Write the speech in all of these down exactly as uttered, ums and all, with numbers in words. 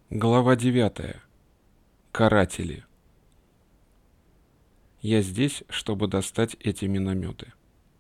Глава девятая. Каратели. Я здесь, чтобы достать эти минометы.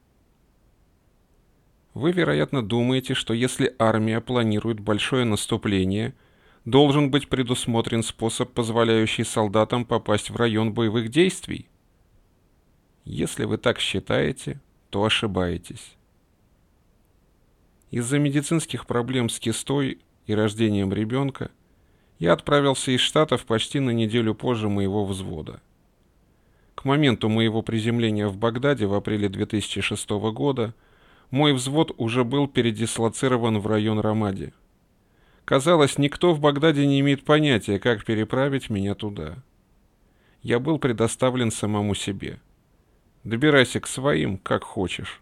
Вы, вероятно, думаете, что если армия планирует большое наступление, должен быть предусмотрен способ, позволяющий солдатам попасть в район боевых действий? Если вы так считаете, то ошибаетесь. Из-за медицинских проблем с кистой и рождением ребенка я отправился из Штатов почти на неделю позже моего взвода. К моменту моего приземления в Багдаде в апреле две тысячи шестого года мой взвод уже был передислоцирован в район Рамади. Казалось, никто в Багдаде не имеет понятия, как переправить меня туда. Я был предоставлен самому себе. Добирайся к своим, как хочешь.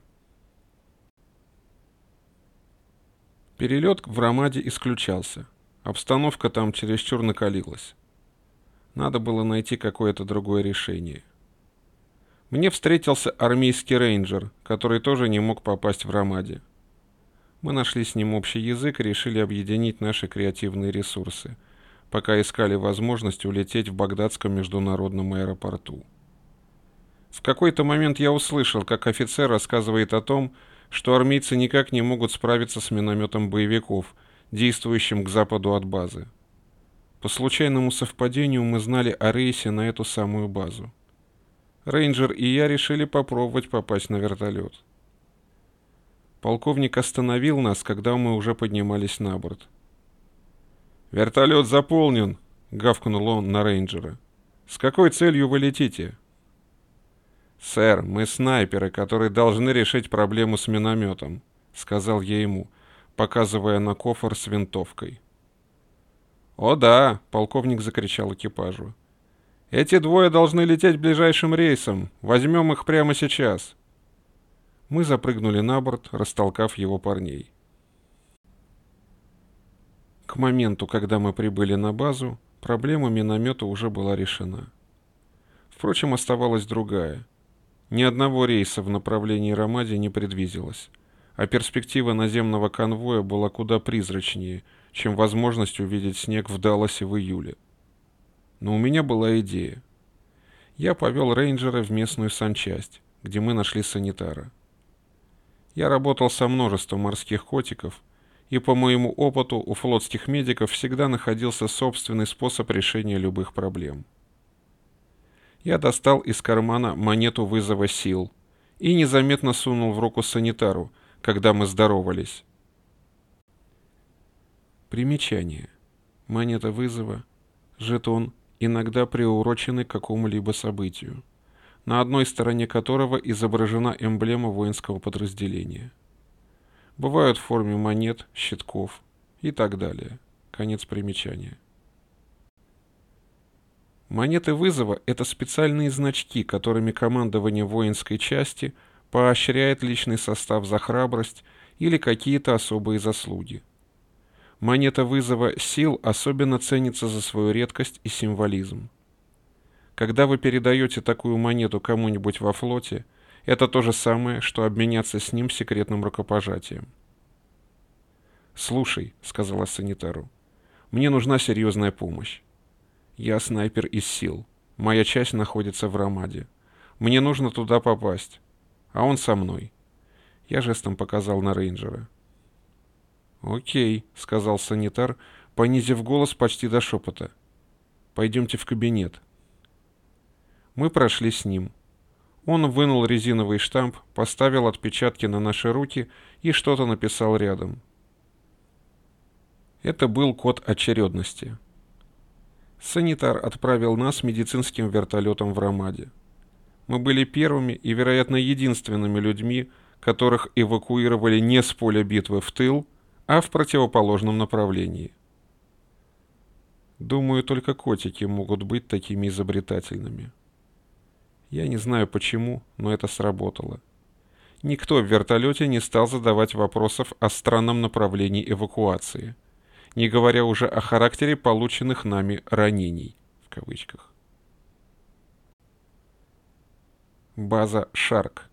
Перелет в Рамади исключался. Обстановка там чересчур накалилась. Надо было найти какое-то другое решение. Мне встретился армейский рейнджер, который тоже не мог попасть в Рамади. Мы нашли с ним общий язык и решили объединить наши креативные ресурсы, пока искали возможность улететь в Багдадском международном аэропорту. В какой-то момент я услышал, как офицер рассказывает о том, что армейцы никак не могут справиться с минометом боевиков, действующим к западу от базы. По случайному совпадению мы знали о рейсе на эту самую базу. Рейнджер и я решили попробовать попасть на вертолет. Полковник остановил нас, когда мы уже поднимались на борт. «Вертолет заполнен!» — гавкнул он на рейнджера. «С какой целью вы летите?» «Сэр, мы снайперы, которые должны решить проблему с минометом», — сказал я ему, показывая на кофр с винтовкой. «О да!» — полковник закричал экипажу. «Эти двое должны лететь ближайшим рейсом. Возьмем их прямо сейчас». Мы запрыгнули на борт, растолкав его парней. К моменту, когда мы прибыли на базу, проблема миномета уже была решена. Впрочем, оставалась другая. Ни одного рейса в направлении Рамади не предвиделось, а перспектива наземного конвоя была куда призрачнее, чем возможность увидеть снег в Далласе в июле. Но у меня была идея. Я повел рейнджера в местную санчасть, где мы нашли санитара. Я работал со множеством морских котиков, и по моему опыту у флотских медиков всегда находился собственный способ решения любых проблем. Я достал из кармана монету вызова сил и незаметно сунул в руку санитару, когда мы здоровались. Примечание. Монета вызова, жетон, иногда приурочены к какому-либо событию, на одной стороне которого изображена эмблема воинского подразделения. Бывают в форме монет, щитков и так далее. Конец примечания. Монеты вызова — это специальные значки, которыми командование воинской части поощряет личный состав за храбрость или какие-то особые заслуги. Монета вызова сил особенно ценится за свою редкость и символизм. Когда вы передаете такую монету кому-нибудь во флоте, это то же самое, что обменяться с ним секретным рукопожатием. «Слушай», — сказала санитару, — «мне нужна серьезная помощь. Я снайпер из сил. Моя часть находится в Рамади. Мне нужно туда попасть. А он со мной». Я жестом показал на рейнджера. «Окей», — сказал санитар, понизив голос почти до шепота. «Пойдемте в кабинет». Мы прошли с ним. Он вынул резиновый штамп, поставил отпечатки на наши руки и что-то написал рядом. Это был код очередности. Санитар отправил нас медицинским вертолетом в Рамади. Мы были первыми и, вероятно, единственными людьми, которых эвакуировали не с поля битвы в тыл, а в противоположном направлении. Думаю, только котики могут быть такими изобретательными. Я не знаю почему, но это сработало. Никто в вертолете не стал задавать вопросов о странном направлении эвакуации, не говоря уже о характере полученных нами «ранений» в кавычках. База Шарк.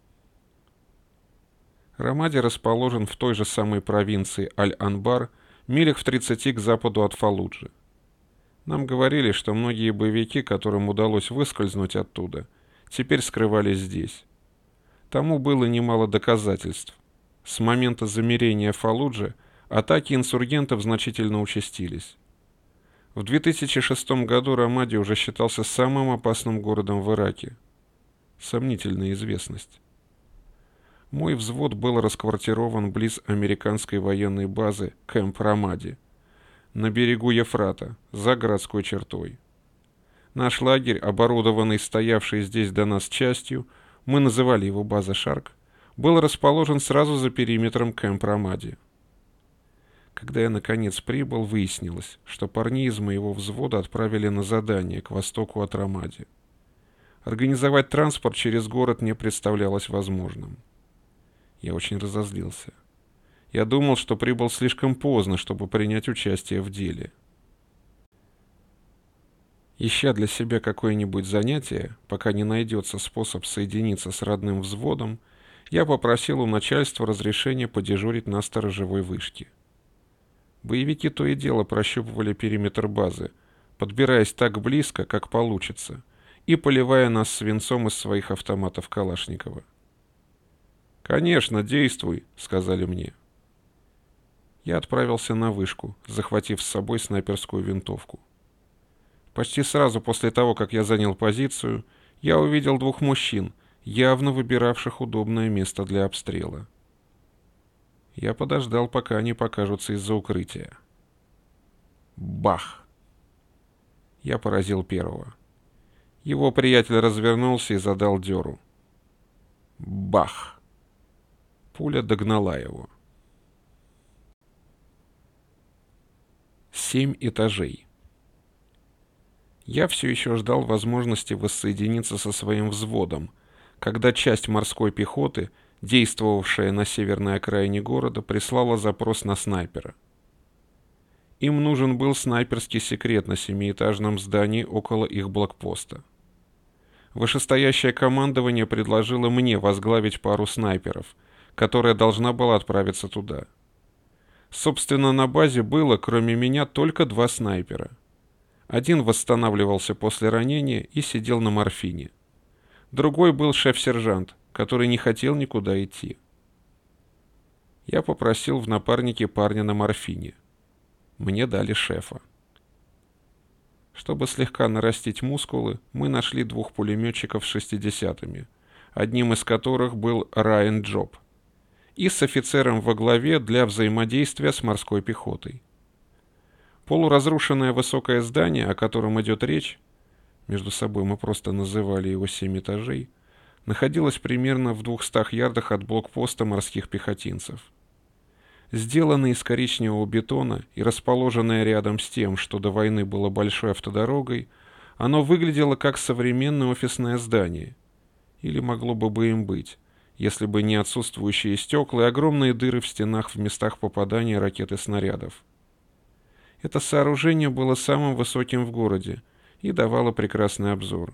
Рамади расположен в той же самой провинции Аль-Анбар, милях в тридцати к западу от Фаллуджи. Нам говорили, что многие боевики, которым удалось выскользнуть оттуда, теперь скрывались здесь. Тому было немало доказательств. С момента замирения Фаллуджи атаки инсургентов значительно участились. В две тысячи шестом году Рамади уже считался самым опасным городом в Ираке. Сомнительная известность. Мой взвод был расквартирован близ американской военной базы Кэмп Рамади, на берегу Ефрата, за городской чертой. Наш лагерь, оборудованный стоявшей здесь до нас частью, мы называли его база Шарк, был расположен сразу за периметром Кэмп Рамади. Когда я наконец прибыл, выяснилось, что парни из моего взвода отправили на задание к востоку от Рамади. Организовать транспорт через город не представлялось возможным. Я очень разозлился. Я думал, что прибыл слишком поздно, чтобы принять участие в деле. Ища для себя какое-нибудь занятие, пока не найдется способ соединиться с родным взводом, я попросил у начальства разрешения подежурить на сторожевой вышке. Боевики то и дело прощупывали периметр базы, подбираясь так близко, как получится, и поливая нас свинцом из своих автоматов Калашникова. «Конечно, действуй», — сказали мне. Я отправился на вышку, захватив с собой снайперскую винтовку. Почти сразу после того, как я занял позицию, я увидел двух мужчин, явно выбиравших удобное место для обстрела. Я подождал, пока они покажутся из-за укрытия. Бах! Я поразил первого. Его приятель развернулся и задал дёру. Бах! Пуля догнала его. Семь этажей. Я все еще ждал возможности воссоединиться со своим взводом, когда часть морской пехоты, действовавшая на северной окраине города, прислала запрос на снайпера. Им нужен был снайперский секрет на семиэтажном здании около их блокпоста. Вышестоящее командование предложило мне возглавить пару снайперов, которая должна была отправиться туда. Собственно, на базе было, кроме меня, только два снайпера. Один восстанавливался после ранения и сидел на морфине. Другой был шеф-сержант, который не хотел никуда идти. Я попросил в напарнике парня на морфине. Мне дали шефа. Чтобы слегка нарастить мускулы, мы нашли двух пулеметчиков с шестидесятыми, одним из которых был Райан Джоб, и с офицером во главе для взаимодействия с морской пехотой. Полуразрушенное высокое здание, о котором идет речь, между собой мы просто называли его семь этажей, находилось примерно в двухстах ярдах от блокпоста морских пехотинцев. Сделанное из коричневого бетона и расположенное рядом с тем, что до войны было большой автодорогой, оно выглядело как современное офисное здание, или могло бы бы им быть, если бы не отсутствующие стекла и огромные дыры в стенах в местах попадания ракет и снарядов. Это сооружение было самым высоким в городе и давало прекрасный обзор.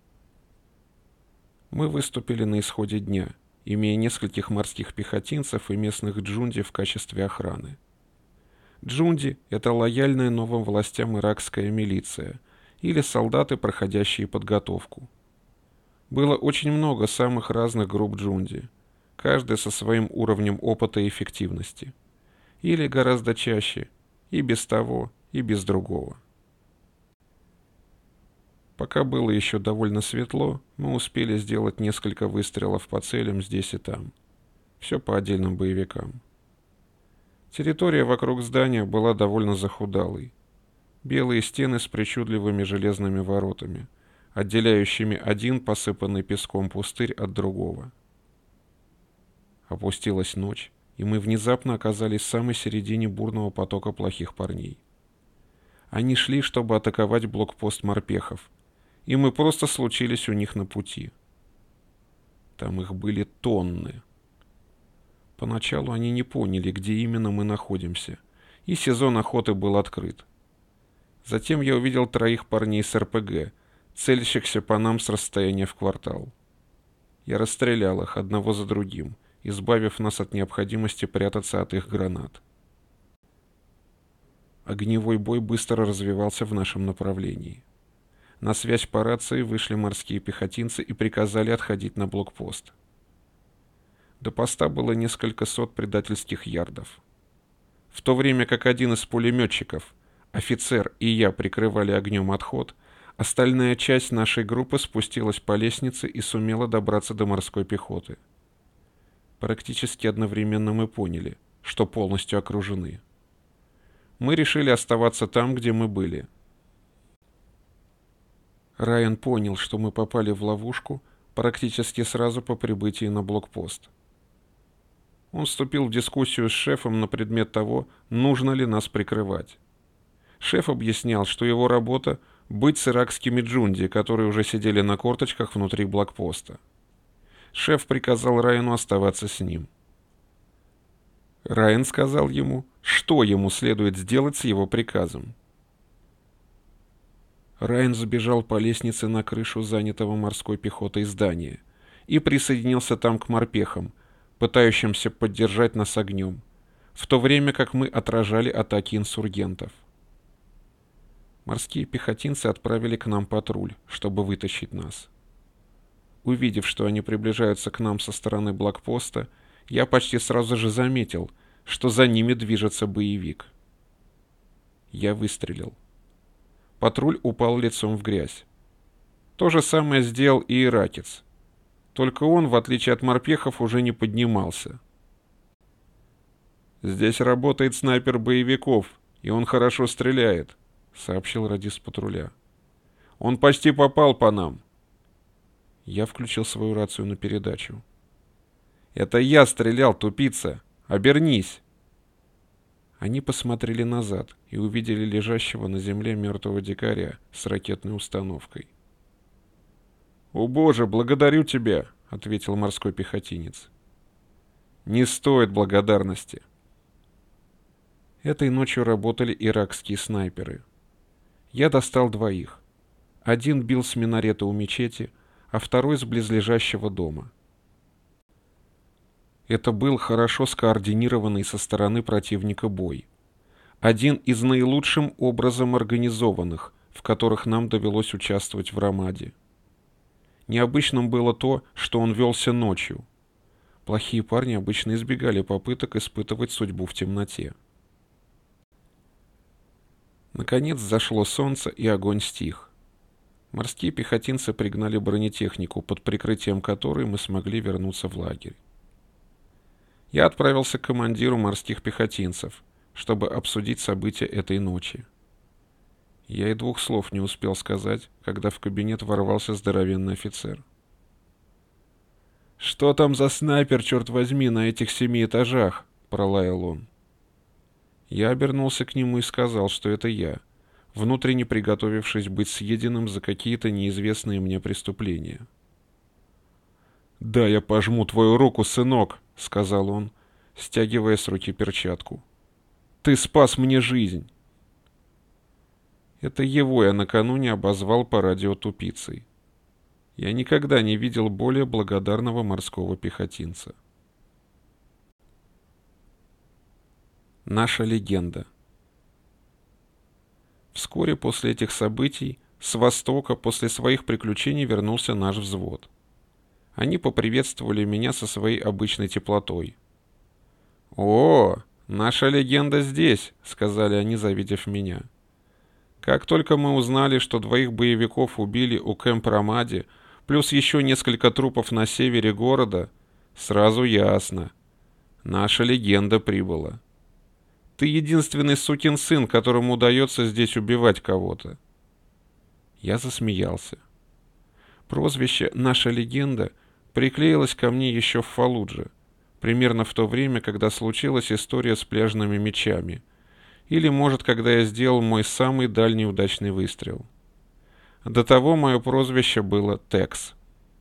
Мы выступили на исходе дня, имея нескольких морских пехотинцев и местных джунди в качестве охраны. Джунди — это лояльная новым властям иракская милиция или солдаты, проходящие подготовку. Было очень много самых разных групп джунди, каждая со своим уровнем опыта и эффективности. Или гораздо чаще — и без того, и без другого. Пока было еще довольно светло, мы успели сделать несколько выстрелов по целям здесь и там. Все по отдельным боевикам. Территория вокруг здания была довольно захудалой. Белые стены с причудливыми железными воротами, отделяющими один посыпанный песком пустырь от другого. Опустилась ночь, и мы внезапно оказались в самой середине бурного потока плохих парней. Они шли, чтобы атаковать блокпост морпехов, и мы просто случились у них на пути. Там их были тонны. Поначалу они не поняли, где именно мы находимся, и сезон охоты был открыт. Затем я увидел троих парней с эр пэ гэ, целящихся по нам с расстояния в квартал. Я расстрелял их одного за другим, избавив нас от необходимости прятаться от их гранат. Огневой бой быстро развивался в нашем направлении. На связь по рации вышли морские пехотинцы и приказали отходить на блокпост. До поста было несколько сот предательских ярдов. В то время как один из пулеметчиков, офицер и я прикрывали огнем отход, остальная часть нашей группы спустилась по лестнице и сумела добраться до морской пехоты. Практически одновременно мы поняли, что полностью окружены. Мы решили оставаться там, где мы были. Райан понял, что мы попали в ловушку практически сразу по прибытии на блокпост. Он вступил в дискуссию с шефом на предмет того, нужно ли нас прикрывать. Шеф объяснял, что его работа — быть с иракскими джунди, которые уже сидели на корточках внутри блокпоста. Шеф приказал Райану оставаться с ним. Райан сказал ему, что ему следует сделать с его приказом. Райан забежал по лестнице на крышу занятого морской пехотой здания и присоединился там к морпехам, пытающимся поддержать нас огнем, в то время как мы отражали атаки инсургентов. Морские пехотинцы отправили к нам патруль, чтобы вытащить нас. Увидев, что они приближаются к нам со стороны блокпоста, я почти сразу же заметил, что за ними движется боевик. Я выстрелил. Патруль упал лицом в грязь. То же самое сделал и иракец. Только он, в отличие от морпехов, уже не поднимался. «Здесь работает снайпер боевиков, и он хорошо стреляет», — сообщил радист патруля. «Он почти попал по нам». Я включил свою рацию на передачу. «Это я стрелял, тупица! Обернись!» Они посмотрели назад и увидели лежащего на земле мертвого дикаря с ракетной установкой. «О боже, благодарю тебя!» — ответил морской пехотинец. «Не стоит благодарности». Этой ночью работали иракские снайперы. Я достал двоих. Один бил с минарета у мечети, а второй с близлежащего дома. Это был хорошо скоординированный со стороны противника бой. Один из наилучшим образом организованных, в которых нам довелось участвовать в Рамаде. Необычным было то, что он велся ночью. Плохие парни обычно избегали попыток испытывать судьбу в темноте. Наконец зашло солнце, и огонь стих. Морские пехотинцы пригнали бронетехнику, под прикрытием которой мы смогли вернуться в лагерь. Я отправился к командиру морских пехотинцев, чтобы обсудить события этой ночи. Я и двух слов не успел сказать, когда в кабинет ворвался здоровенный офицер. «Что там за снайпер, черт возьми, на этих семи этажах?» — пролаял он. Я обернулся к нему и сказал, что это я, внутренне приготовившись быть съеденным за какие-то неизвестные мне преступления. «Да, я пожму твою руку, сынок», — сказал он, стягивая с руки перчатку. «Ты спас мне жизнь». Это его я накануне обозвал по радио тупицей. Я никогда не видел более благодарного морского пехотинца. Наша легенда. Вскоре после этих событий с востока после своих приключений вернулся наш взвод. Они поприветствовали меня со своей обычной теплотой. «О, наша легенда здесь», — сказали они, завидев меня. Как только мы узнали, что двоих боевиков убили у Кэмп Рамади, плюс еще несколько трупов на севере города, сразу ясно. Наша легенда прибыла. Ты единственный сукин сын, которому удается здесь убивать кого-то. Я засмеялся. Прозвище «Наша легенда» приклеилось ко мне еще в Фалудже, примерно в то время, когда случилась история с пляжными мечами, или, может, когда я сделал мой самый дальний удачный выстрел. До того мое прозвище было Текс.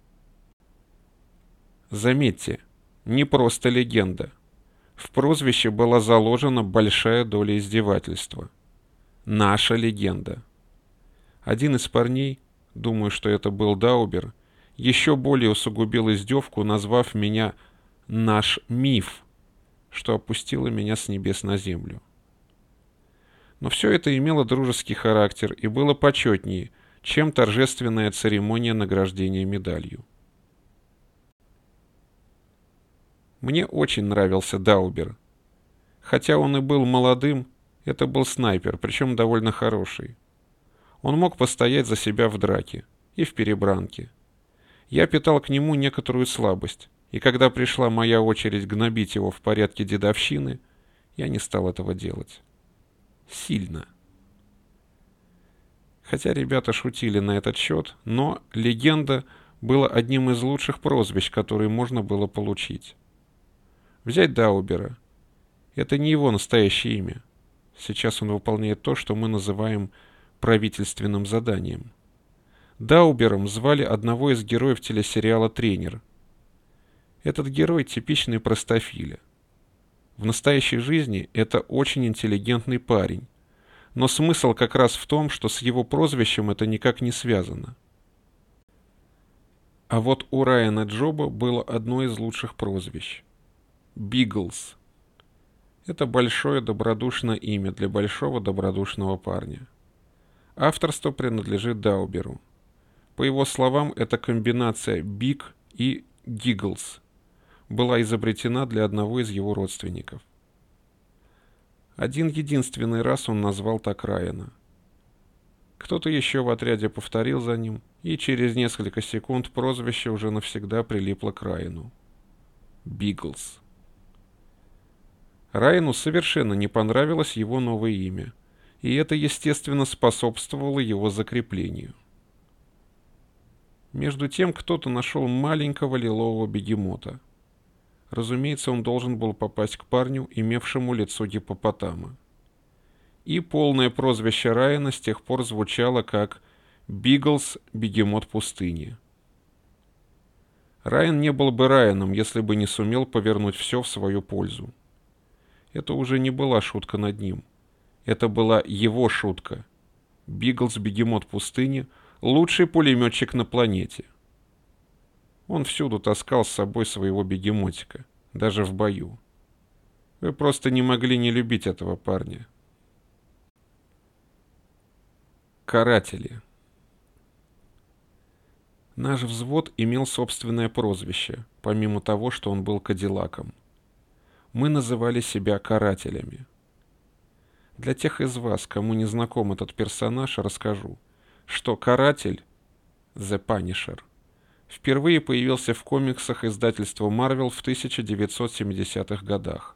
Заметьте, не просто легенда. В прозвище была заложена большая доля издевательства. Наша легенда. Один из парней, думаю, что это был Даубер, еще более усугубил издевку, назвав меня «наш миф», что опустило меня с небес на землю. Но все это имело дружеский характер и было почетнее, чем торжественная церемония награждения медалью. Мне очень нравился Даубер. Хотя он и был молодым, это был снайпер, причем довольно хороший. Он мог постоять за себя в драке и в перебранке. Я питал к нему некоторую слабость, и когда пришла моя очередь гнобить его в порядке дедовщины, я не стал этого делать. Сильно. Хотя ребята шутили на этот счет, но «Легенда» было одним из лучших прозвищ, которые можно было получить. Взять Даубера. Это не его настоящее имя. Сейчас он выполняет то, что мы называем правительственным заданием. Даубером звали одного из героев телесериала «Тренер». Этот герой типичный простофиля. В настоящей жизни это очень интеллигентный парень, но смысл как раз в том, что с его прозвищем это никак не связано. А вот у Райана Джоба было одно из лучших прозвищ — Биглс. Это большое добродушное имя для большого добродушного парня. Авторство принадлежит Дауберу. По его словам, эта комбинация «биг» и «гигглс» была изобретена для одного из его родственников. Один единственный раз он назвал так Райана. Кто-то еще в отряде повторил за ним, и через несколько секунд прозвище уже навсегда прилипло к Райану. Биглс. Райану совершенно не понравилось его новое имя, и это, естественно, способствовало его закреплению. Между тем кто-то нашел маленького лилового бегемота. Разумеется, он должен был попасть к парню, имевшему лицо гиппопотама. И полное прозвище Райана с тех пор звучало как «Биглс, бегемот пустыни». Райан не был бы Райаном, если бы не сумел повернуть все в свою пользу. Это уже не была шутка над ним. Это была его шутка. Биглс, бегемот пустыни — лучший пулеметчик на планете. Он всюду таскал с собой своего бегемотика, даже в бою. Вы просто не могли не любить этого парня. Каратели. Наш взвод имел собственное прозвище, помимо того, что он был кадиллаком. Мы называли себя карателями. Для тех из вас, кому не знаком этот персонаж, расскажу, что каратель, The Punisher, впервые появился в комиксах издательства Marvel в тысяча девятьсот семидесятых годах.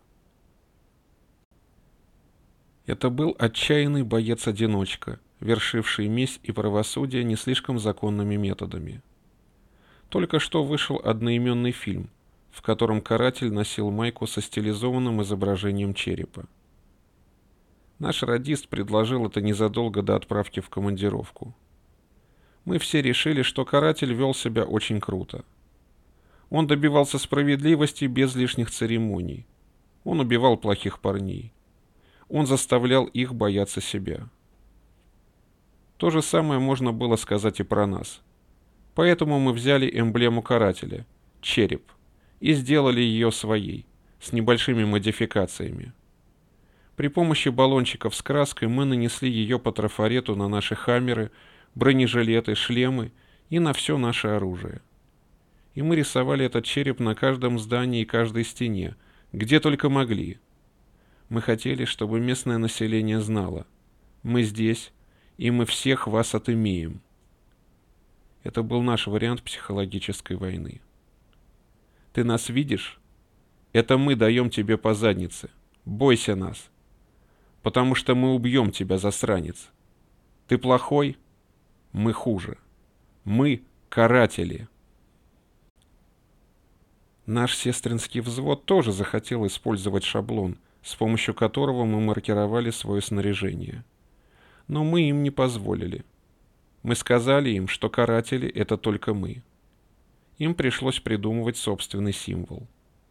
Это был отчаянный боец-одиночка, вершивший месть и правосудие не слишком законными методами. Только что вышел одноименный фильм, в котором каратель носил майку со стилизованным изображением черепа. Наш радист предложил это незадолго до отправки в командировку. Мы все решили, что каратель вел себя очень круто. Он добивался справедливости без лишних церемоний. Он убивал плохих парней. Он заставлял их бояться себя. То же самое можно было сказать и про нас. Поэтому мы взяли эмблему карателя — череп, и сделали ее своей, с небольшими модификациями. При помощи баллончиков с краской мы нанесли ее по трафарету на наши хаммеры, бронежилеты, шлемы и на все наше оружие. И мы рисовали этот череп на каждом здании и каждой стене, где только могли. Мы хотели, чтобы местное население знало: мы здесь, и мы всех вас отымеем. Это был наш вариант психологической войны. Ты нас видишь? Это мы даем тебе по заднице. Бойся нас. Потому что мы убьем тебя, засранец. Ты плохой? Мы хуже. Мы каратели. Наш сестринский взвод тоже захотел использовать шаблон, с помощью которого мы маркировали свое снаряжение. Но мы им не позволили. Мы сказали им, что каратели — это только мы. Им пришлось придумывать собственный символ.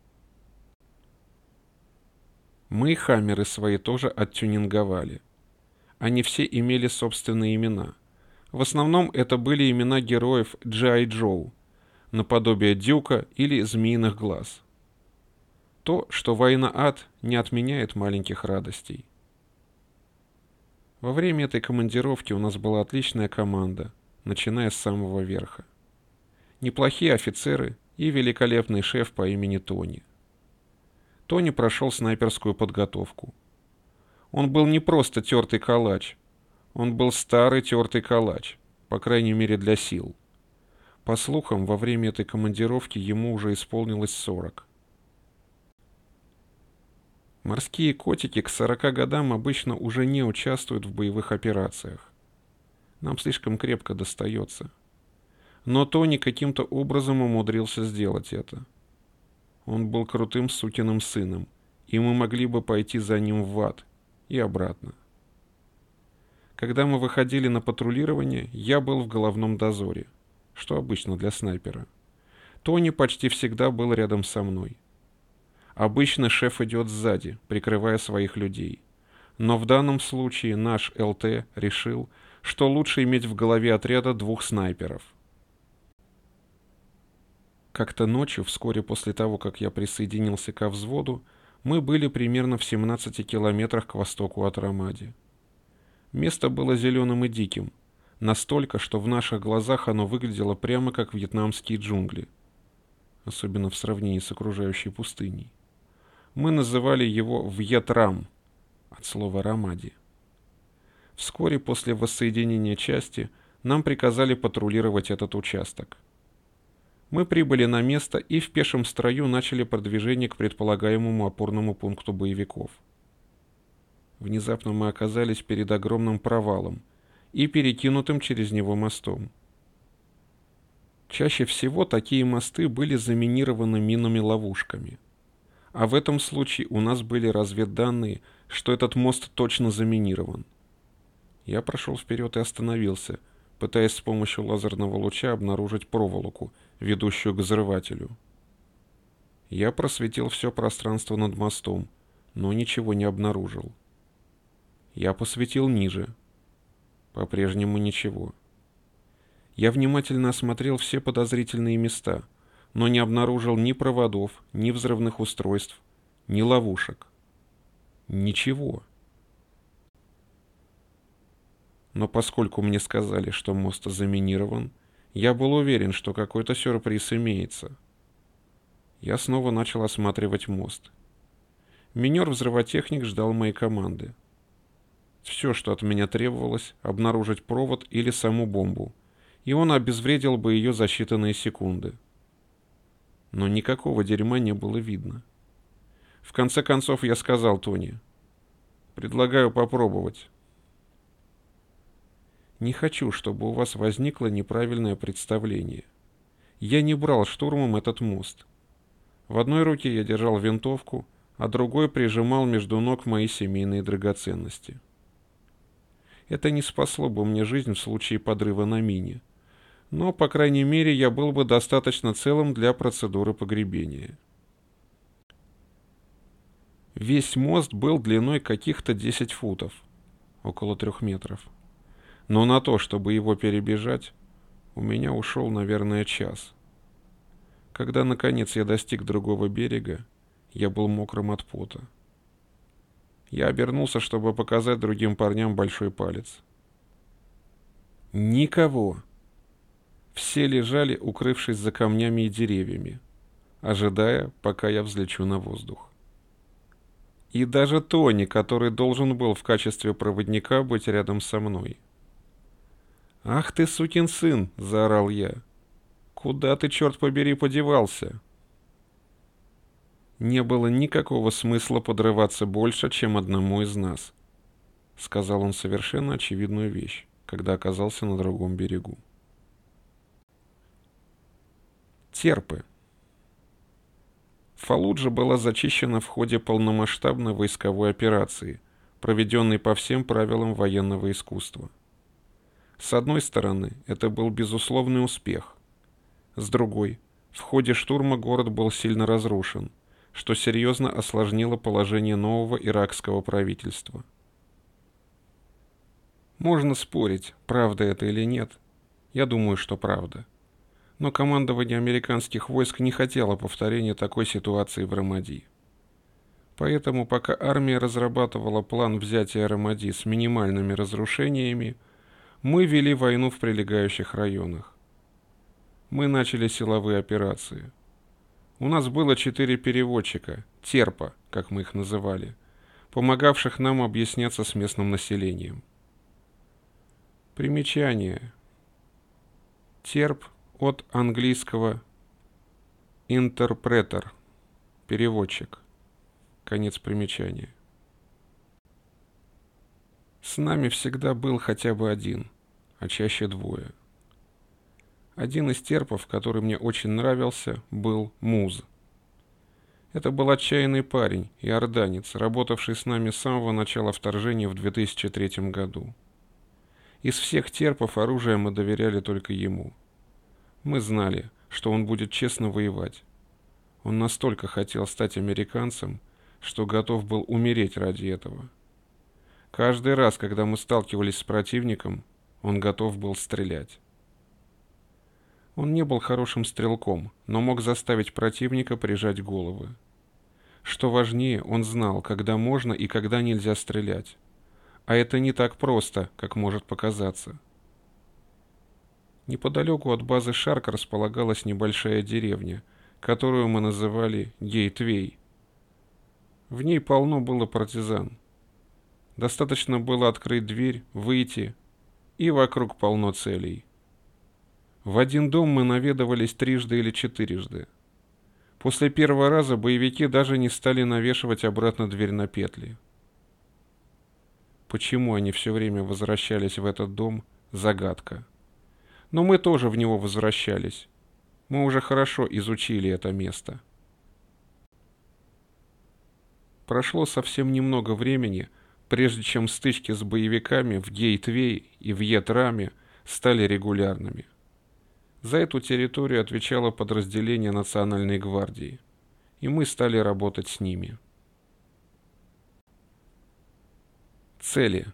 Мы хаммеры свои тоже оттюнинговали. Они все имели собственные имена. В основном это были имена героев джи ай Joe, наподобие Дюка или Змеиных глаз. То, что война ад, не отменяет маленьких радостей. Во время этой командировки у нас была отличная команда, начиная с самого верха. Неплохие офицеры и великолепный шеф по имени Тони. Тони прошел снайперскую подготовку. Он был не просто тертый калач, он был старый тертый калач, по крайней мере для сил. По слухам, во время этой командировки ему уже исполнилось сорок. Морские котики к сорока годам обычно уже не участвуют в боевых операциях. Нам слишком крепко достается. Но Тони каким-то образом умудрился сделать это. Он был крутым сукиным сыном, и мы могли бы пойти за ним в ад и обратно. Когда мы выходили на патрулирование, я был в головном дозоре, что обычно для снайпера. Тони почти всегда был рядом со мной. Обычно шеф идет сзади, прикрывая своих людей. Но в данном случае наш эл тэ решил, что лучше иметь в голове отряда двух снайперов. Как-то ночью, вскоре после того, как я присоединился ко взводу, мы были примерно в семнадцати километрах к востоку от Рамади. Место было зеленым и диким, настолько, что в наших глазах оно выглядело прямо как вьетнамские джунгли, особенно в сравнении с окружающей пустыней. Мы называли его Вьетрам, от слова Рамади. Вскоре после воссоединения части нам приказали патрулировать этот участок. Мы прибыли на место и в пешем строю начали продвижение к предполагаемому опорному пункту боевиков. Внезапно мы оказались перед огромным провалом и перекинутым через него мостом. Чаще всего такие мосты были заминированы минами-ловушками. А в этом случае у нас были разведданные, что этот мост точно заминирован. Я прошел вперед и остановился, пытаясь с помощью лазерного луча обнаружить проволоку, ведущую к взрывателю. Я просветил все пространство над мостом, но ничего не обнаружил. Я посветил ниже. По-прежнему ничего. Я внимательно осмотрел все подозрительные места, но не обнаружил ни проводов, ни взрывных устройств, ни ловушек. Ничего. Но поскольку мне сказали, что мост заминирован, я был уверен, что какой-то сюрприз имеется. Я снова начал осматривать мост. Минер-взрывотехник ждал моей команды. Все, что от меня требовалось, обнаружить провод или саму бомбу, и он обезвредил бы ее за считанные секунды. Но никакого дерьма не было видно. В конце концов я сказал Тони: «Предлагаю попробовать». Не хочу, чтобы у вас возникло неправильное представление. Я не брал штурмом этот мост. В одной руке я держал винтовку, а другой прижимал между ног мои семейные драгоценности. Это не спасло бы мне жизнь в случае подрыва на мине, но, по крайней мере, я был бы достаточно целым для процедуры погребения. Весь мост был длиной каких-то десять футов, около трех метров. Но на то, чтобы его перебежать, у меня ушел, наверное, час. Когда, наконец, я достиг другого берега, я был мокрым от пота. Я обернулся, чтобы показать другим парням большой палец. Никого. Все лежали, укрывшись за камнями и деревьями, ожидая, пока я взлечу на воздух. И даже Тони, который должен был в качестве проводника быть рядом со мной. «Ах ты, сукин сын!» — заорал я. «Куда ты, черт побери, подевался?» «Не было никакого смысла подрываться больше, чем одному из нас», — сказал он совершенно очевидную вещь, когда оказался на другом берегу. Терпы. Фаллуджа была зачищена в ходе полномасштабной войсковой операции, проведенной по всем правилам военного искусства. С одной стороны, это был безусловный успех. С другой, в ходе штурма город был сильно разрушен, что серьезно осложнило положение нового иракского правительства. Можно спорить, правда это или нет. Я думаю, что правда. Но командование американских войск не хотело повторения такой ситуации в Рамади. Поэтому, пока армия разрабатывала план взятия Рамади с минимальными разрушениями, мы вели войну в прилегающих районах. Мы начали силовые операции. У нас было четыре переводчика, терпа, как мы их называли, помогавших нам объясняться с местным населением. Примечание. Терп от английского interpreter, переводчик. Конец примечания. С нами всегда был хотя бы один, а чаще двое. Один из терпов, который мне очень нравился, был Муз. Это был отчаянный парень, иорданец, работавший с нами с самого начала вторжения в две тысячи третьем году. Из всех терпов оружия мы доверяли только ему. Мы знали, что он будет честно воевать. Он настолько хотел стать американцем, что готов был умереть ради этого. Каждый раз, когда мы сталкивались с противником, он готов был стрелять. Он не был хорошим стрелком, но мог заставить противника прижать головы. Что важнее, он знал, когда можно и когда нельзя стрелять. А это не так просто, как может показаться. Неподалеку от базы Шарк располагалась небольшая деревня, которую мы называли Гейтвей. В ней полно было партизан. Достаточно было открыть дверь, выйти, и вокруг полно целей. В один дом мы наведывались трижды или четырежды. После первого раза боевики даже не стали навешивать обратно дверь на петли. Почему они все время возвращались в этот дом – загадка. Но мы тоже в него возвращались. Мы уже хорошо изучили это место. Прошло совсем немного времени, прежде чем стычки с боевиками в Гейтвей и в Етраме стали регулярными. За эту территорию отвечало подразделение Национальной гвардии, и мы стали работать с ними. Цели.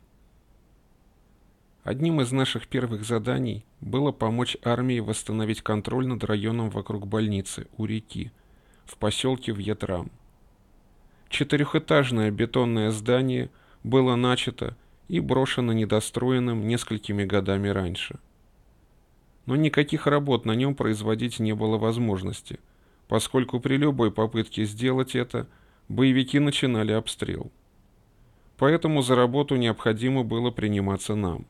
Одним из наших первых заданий было помочь армии восстановить контроль над районом вокруг больницы у реки, в поселке Вьетрам. Четырехэтажное бетонное здание было начато и брошено недостроенным несколькими годами раньше. Но никаких работ на нем производить не было возможности, поскольку при любой попытке сделать это, боевики начинали обстрел. Поэтому за работу необходимо было приниматься нам.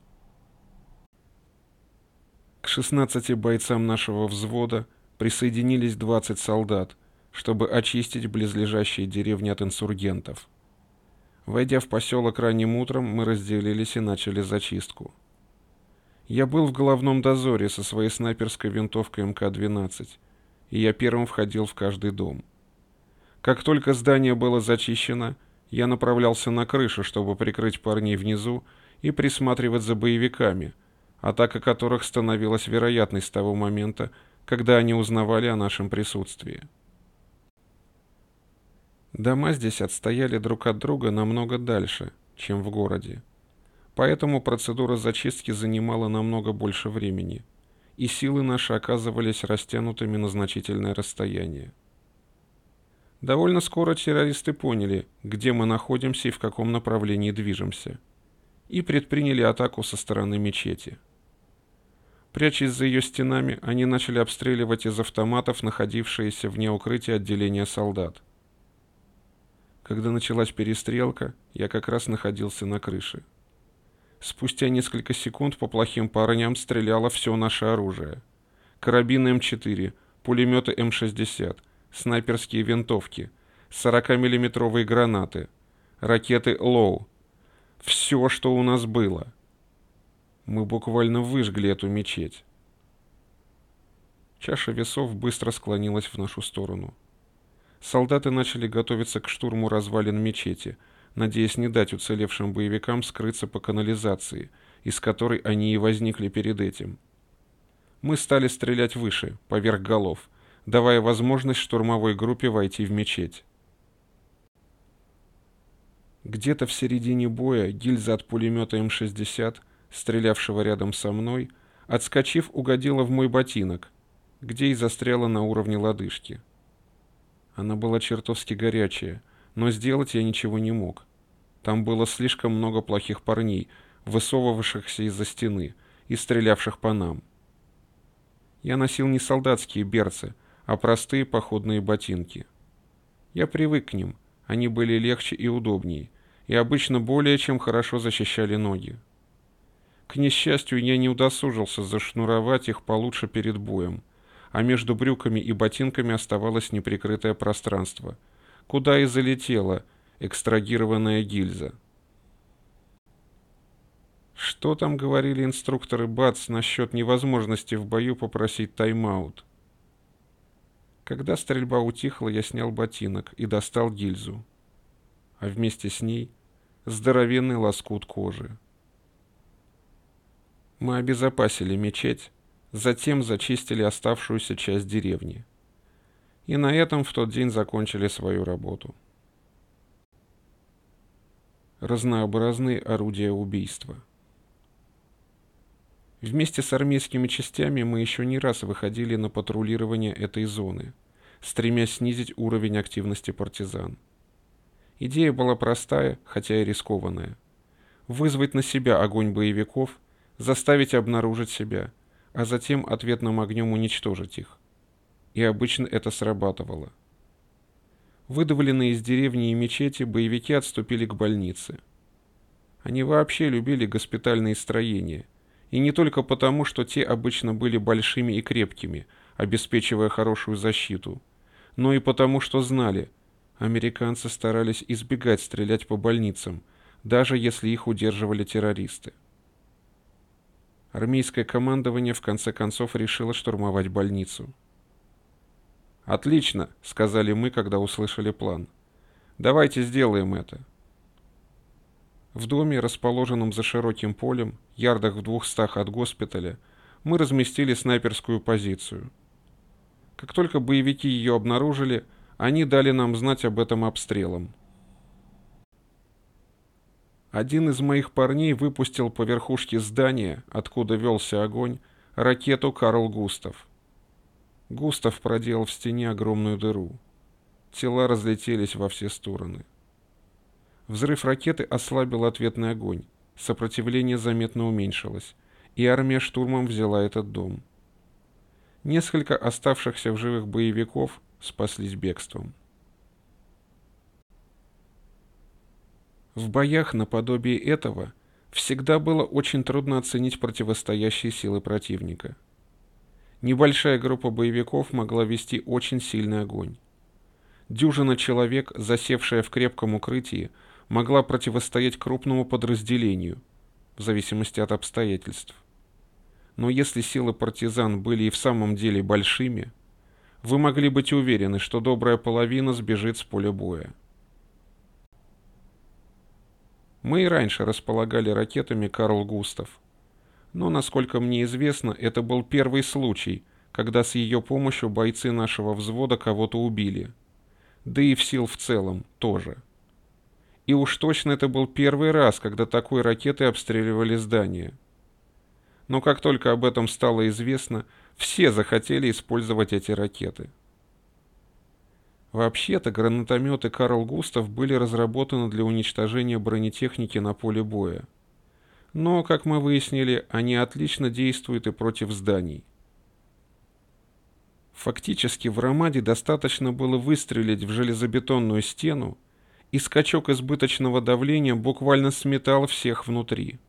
К шестнадцати бойцам нашего взвода присоединились двадцать солдат, чтобы очистить близлежащие деревни от инсургентов. Войдя в поселок ранним утром, мы разделились и начали зачистку. Я был в головном дозоре со своей снайперской винтовкой эм ка двенадцать, и я первым входил в каждый дом. Как только здание было зачищено, я направлялся на крышу, чтобы прикрыть парней внизу и присматривать за боевиками, атака которых становилась вероятной с того момента, когда они узнавали о нашем присутствии. Дома здесь отстояли друг от друга намного дальше, чем в городе. Поэтому процедура зачистки занимала намного больше времени, и силы наши оказывались растянутыми на значительное расстояние. Довольно скоро террористы поняли, где мы находимся и в каком направлении движемся, и предприняли атаку со стороны мечети. Прячась за ее стенами, они начали обстреливать из автоматов находившиеся вне укрытия отделения солдат. Когда началась перестрелка, я как раз находился на крыше. Спустя несколько секунд по плохим парням стреляло все наше оружие. Карабины эм четыре, пулеметы эм шестьдесят, снайперские винтовки, сорокамиллиметровые гранаты, ракеты Лоу. Все, что у нас было. Мы буквально выжгли эту мечеть. Чаша весов быстро склонилась в нашу сторону. Солдаты начали готовиться к штурму развалин мечети, надеясь не дать уцелевшим боевикам скрыться по канализации, из которой они и возникли перед этим. Мы стали стрелять выше, поверх голов, давая возможность штурмовой группе войти в мечеть. Где-то в середине боя гильза от пулемета эм шестьдесят, стрелявшего рядом со мной, отскочив, угодила в мой ботинок, где и застряла на уровне лодыжки. Она была чертовски горячая, но сделать я ничего не мог. Там было слишком много плохих парней, высовывавшихся из-за стены и стрелявших по нам. Я носил не солдатские берцы, а простые походные ботинки. Я привык к ним, они были легче и удобнее, и обычно более чем хорошо защищали ноги. К несчастью, я не удосужился зашнуровать их получше перед боем, а между брюками и ботинками оставалось неприкрытое пространство, куда и залетела экстрагированная гильза. Что там говорили инструкторы БАЦ насчет невозможности в бою попросить тайм-аут? Когда стрельба утихла, я снял ботинок и достал гильзу, а вместе с ней здоровенный лоскут кожи. Мы обезопасили мечеть, затем зачистили оставшуюся часть деревни. И на этом в тот день закончили свою работу. Разнообразные орудия убийства. Вместе с армейскими частями мы еще не раз выходили на патрулирование этой зоны, стремясь снизить уровень активности партизан. Идея была простая, хотя и рискованная. Вызвать на себя огонь боевиков, заставить обнаружить себя, а затем ответным огнем уничтожить их. И обычно это срабатывало. Выдавленные из деревни и мечети, боевики отступили к больнице. Они вообще любили госпитальные строения, и не только потому, что те обычно были большими и крепкими, обеспечивая хорошую защиту, но и потому, что знали, американцы старались избегать стрелять по больницам, даже если их удерживали террористы. Армейское командование в конце концов решило штурмовать больницу. «Отлично», — сказали мы, когда услышали план. «Давайте сделаем это». В доме, расположенном за широким полем, ярдах в двухстах от госпиталя, мы разместили снайперскую позицию. Как только боевики ее обнаружили, они дали нам знать об этом обстрелом. Один из моих парней выпустил по верхушке здания, откуда велся огонь, ракету «Карл Густав». Густав проделал в стене огромную дыру. Тела разлетелись во все стороны. Взрыв ракеты ослабил ответный огонь, сопротивление заметно уменьшилось, и армия штурмом взяла этот дом. Несколько оставшихся в живых боевиков спаслись бегством. В боях наподобие этого всегда было очень трудно оценить противостоящие силы противника. Небольшая группа боевиков могла вести очень сильный огонь. Дюжина человек, засевшая в крепком укрытии, могла противостоять крупному подразделению, в зависимости от обстоятельств. Но если силы партизан были и в самом деле большими, вы могли быть уверены, что добрая половина сбежит с поля боя. Мы и раньше располагали ракетами «Карл Густав», но, насколько мне известно, это был первый случай, когда с ее помощью бойцы нашего взвода кого-то убили, да и в сил в целом тоже. И уж точно это был первый раз, когда такой ракетой обстреливали здание. Но как только об этом стало известно, все захотели использовать эти ракеты. Вообще-то гранатометы «Карл Густав» были разработаны для уничтожения бронетехники на поле боя. Но, как мы выяснили, они отлично действуют и против зданий. Фактически в Рамаде достаточно было выстрелить в железобетонную стену, и скачок избыточного давления буквально сметал всех внутри.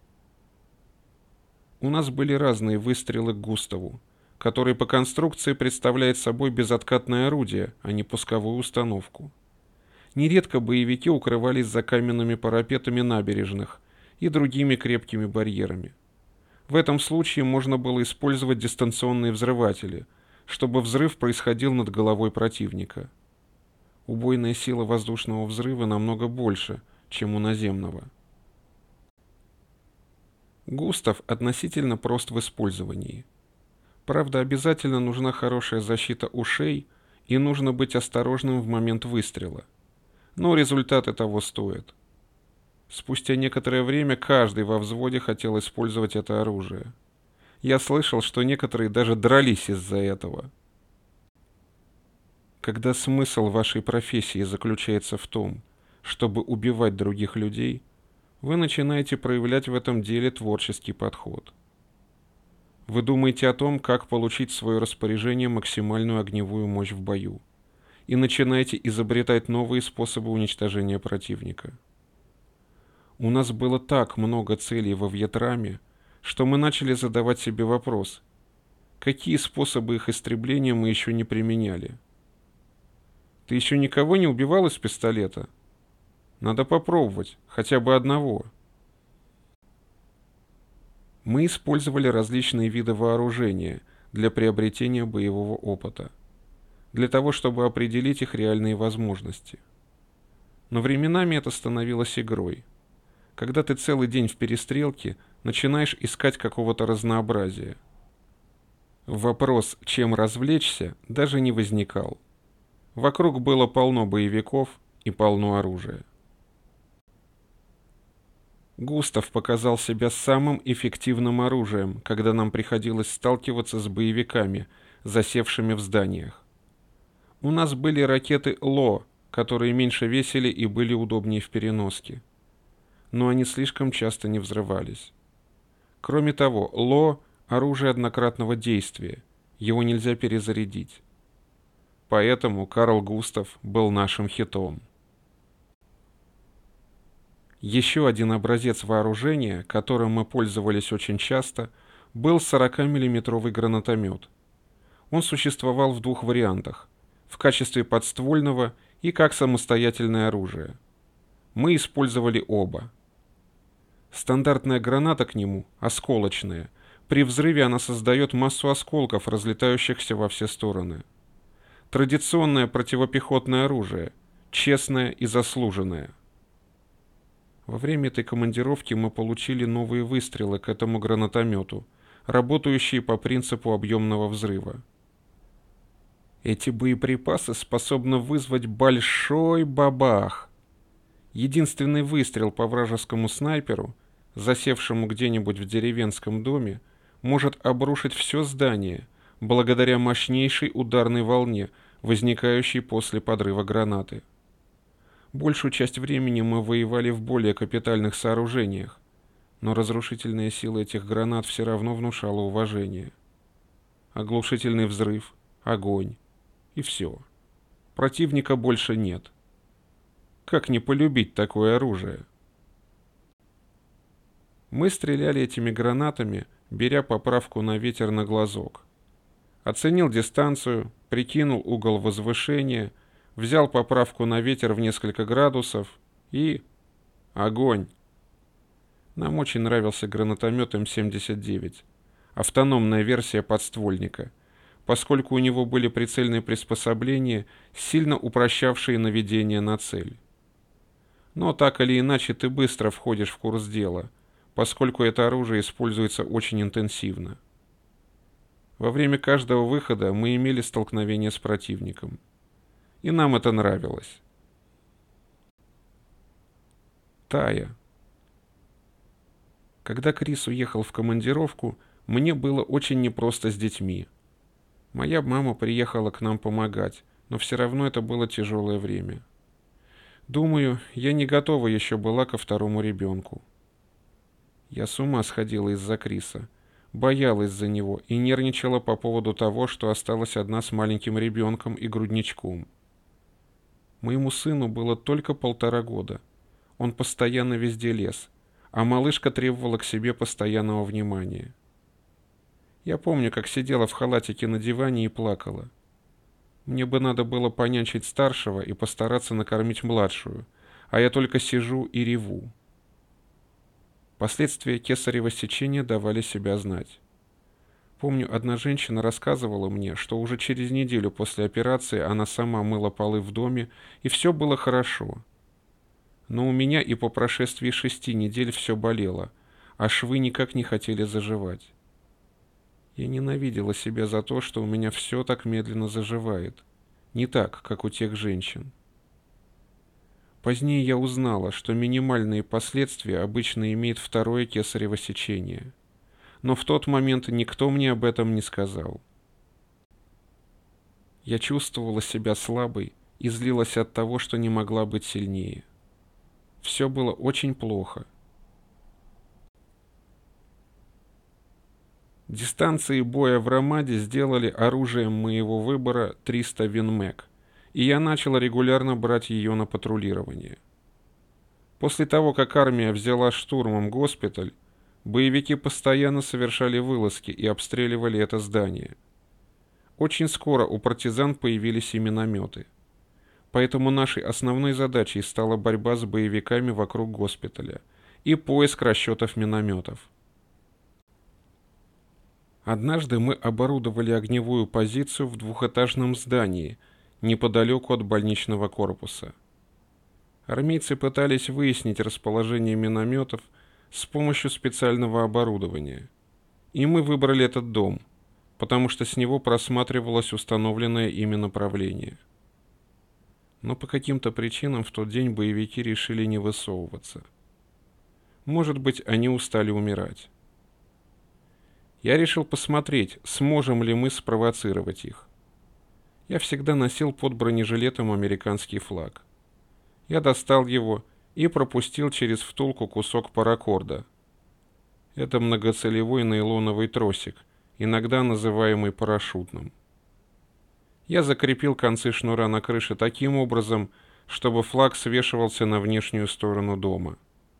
У нас были разные выстрелы к Густаву, который по конструкции представляет собой безоткатное орудие, а не пусковую установку. Нередко боевики укрывались за каменными парапетами набережных и другими крепкими барьерами. В этом случае можно было использовать дистанционные взрыватели, чтобы взрыв происходил над головой противника. Убойная сила воздушного взрыва намного больше, чем у наземного. Густав относительно прост в использовании. Правда, обязательно нужна хорошая защита ушей и нужно быть осторожным в момент выстрела. Но результаты того стоят. Спустя некоторое время каждый во взводе хотел использовать это оружие. Я слышал, что некоторые даже дрались из-за этого. Когда смысл вашей профессии заключается в том, чтобы убивать других людей, вы начинаете проявлять в этом деле творческий подход. Вы думаете о том, как получить в свое распоряжение максимальную огневую мощь в бою, и начинаете изобретать новые способы уничтожения противника. У нас было так много целей во Вьетраме, что мы начали задавать себе вопрос, какие способы их истребления мы еще не применяли. Ты еще никого не убивал из пистолета? Надо попробовать, хотя бы одного. Мы использовали различные виды вооружения для приобретения боевого опыта, для того, чтобы определить их реальные возможности. Но временами это становилось игрой. Когда ты целый день в перестрелке, начинаешь искать какого-то разнообразия. Вопрос, чем развлечься, даже не возникал. Вокруг было полно боевиков и полно оружия. Густав показал себя самым эффективным оружием, когда нам приходилось сталкиваться с боевиками, засевшими в зданиях. У нас были ракеты ЛО, которые меньше весили и были удобнее в переноске. Но они слишком часто не взрывались. Кроме того, ЛО – оружие однократного действия, его нельзя перезарядить. Поэтому Карл Густав был нашим хитом. Еще один образец вооружения, которым мы пользовались очень часто, был сорокамиллиметровый гранатомет. Он существовал в двух вариантах – в качестве подствольного и как самостоятельное оружие. Мы использовали оба. Стандартная граната к нему – осколочная. При взрыве она создает массу осколков, разлетающихся во все стороны. Традиционное противопехотное оружие – честное и заслуженное. Во время этой командировки мы получили новые выстрелы к этому гранатомету, работающие по принципу объемного взрыва. Эти боеприпасы способны вызвать большой бабах. Единственный выстрел по вражескому снайперу, засевшему где-нибудь в деревенском доме, может обрушить все здание благодаря мощнейшей ударной волне, возникающей после подрыва гранаты. Большую часть времени мы воевали в более капитальных сооружениях, но разрушительная сила этих гранат все равно внушала уважение. Оглушительный взрыв, огонь, и все. Противника больше нет. Как не полюбить такое оружие? Мы стреляли этими гранатами, беря поправку на ветер на глазок. Оценил дистанцию, прикинул угол возвышения, взял поправку на ветер в несколько градусов и... огонь! Нам очень нравился гранатомет эм семьдесят девять, автономная версия подствольника, поскольку у него были прицельные приспособления, сильно упрощавшие наведение на цель. Но так или иначе ты быстро входишь в курс дела, поскольку это оружие используется очень интенсивно. Во время каждого выхода мы имели столкновение с противником. И нам это нравилось. Тая. Когда Крис уехал в командировку, мне было очень непросто с детьми. Моя мама приехала к нам помогать, но все равно это было тяжелое время. Думаю, я не готова еще была ко второму ребенку. Я с ума сходила из-за Криса, боялась за него и нервничала по поводу того, что осталась одна с маленьким ребенком и грудничком. Моему сыну было только полтора года. Он постоянно везде лез, а малышка требовала к себе постоянного внимания. Я помню, как сидела в халатике на диване и плакала. Мне бы надо было понянчить старшего и постараться накормить младшую, а я только сижу и реву. Последствия кесарево сечения давали себя знать. Помню, одна женщина рассказывала мне, что уже через неделю после операции она сама мыла полы в доме, и все было хорошо. Но у меня и по прошествии шести недель все болело, а швы никак не хотели заживать. Я ненавидела себя за то, что у меня все так медленно заживает, не так, как у тех женщин. Позднее я узнала, что минимальные последствия обычно имеет второе кесарево сечение. Но в тот момент никто мне об этом не сказал. Я чувствовала себя слабой и злилась от того, что не могла быть сильнее. Все было очень плохо. Дистанции боя в Рамаде сделали оружием моего выбора триста Винмэг, и я начал регулярно брать ее на патрулирование. После того, как армия взяла штурмом госпиталь, боевики постоянно совершали вылазки и обстреливали это здание. Очень скоро у партизан появились и минометы. Поэтому нашей основной задачей стала борьба с боевиками вокруг госпиталя и поиск расчетов минометов. Однажды мы оборудовали огневую позицию в двухэтажном здании, неподалеку от больничного корпуса. Армейцы пытались выяснить расположение минометов с помощью специального оборудования. И мы выбрали этот дом, потому что с него просматривалось установленное ими направление. Но по каким-то причинам в тот день боевики решили не высовываться. Может быть, они устали умирать. Я решил посмотреть, сможем ли мы спровоцировать их. Я всегда носил под бронежилетом американский флаг. Я достал его и пропустил через втулку кусок паракорда. Это многоцелевой нейлоновый тросик, иногда называемый парашютным. Я закрепил концы шнура на крыше таким образом, чтобы флаг свешивался на внешнюю сторону дома.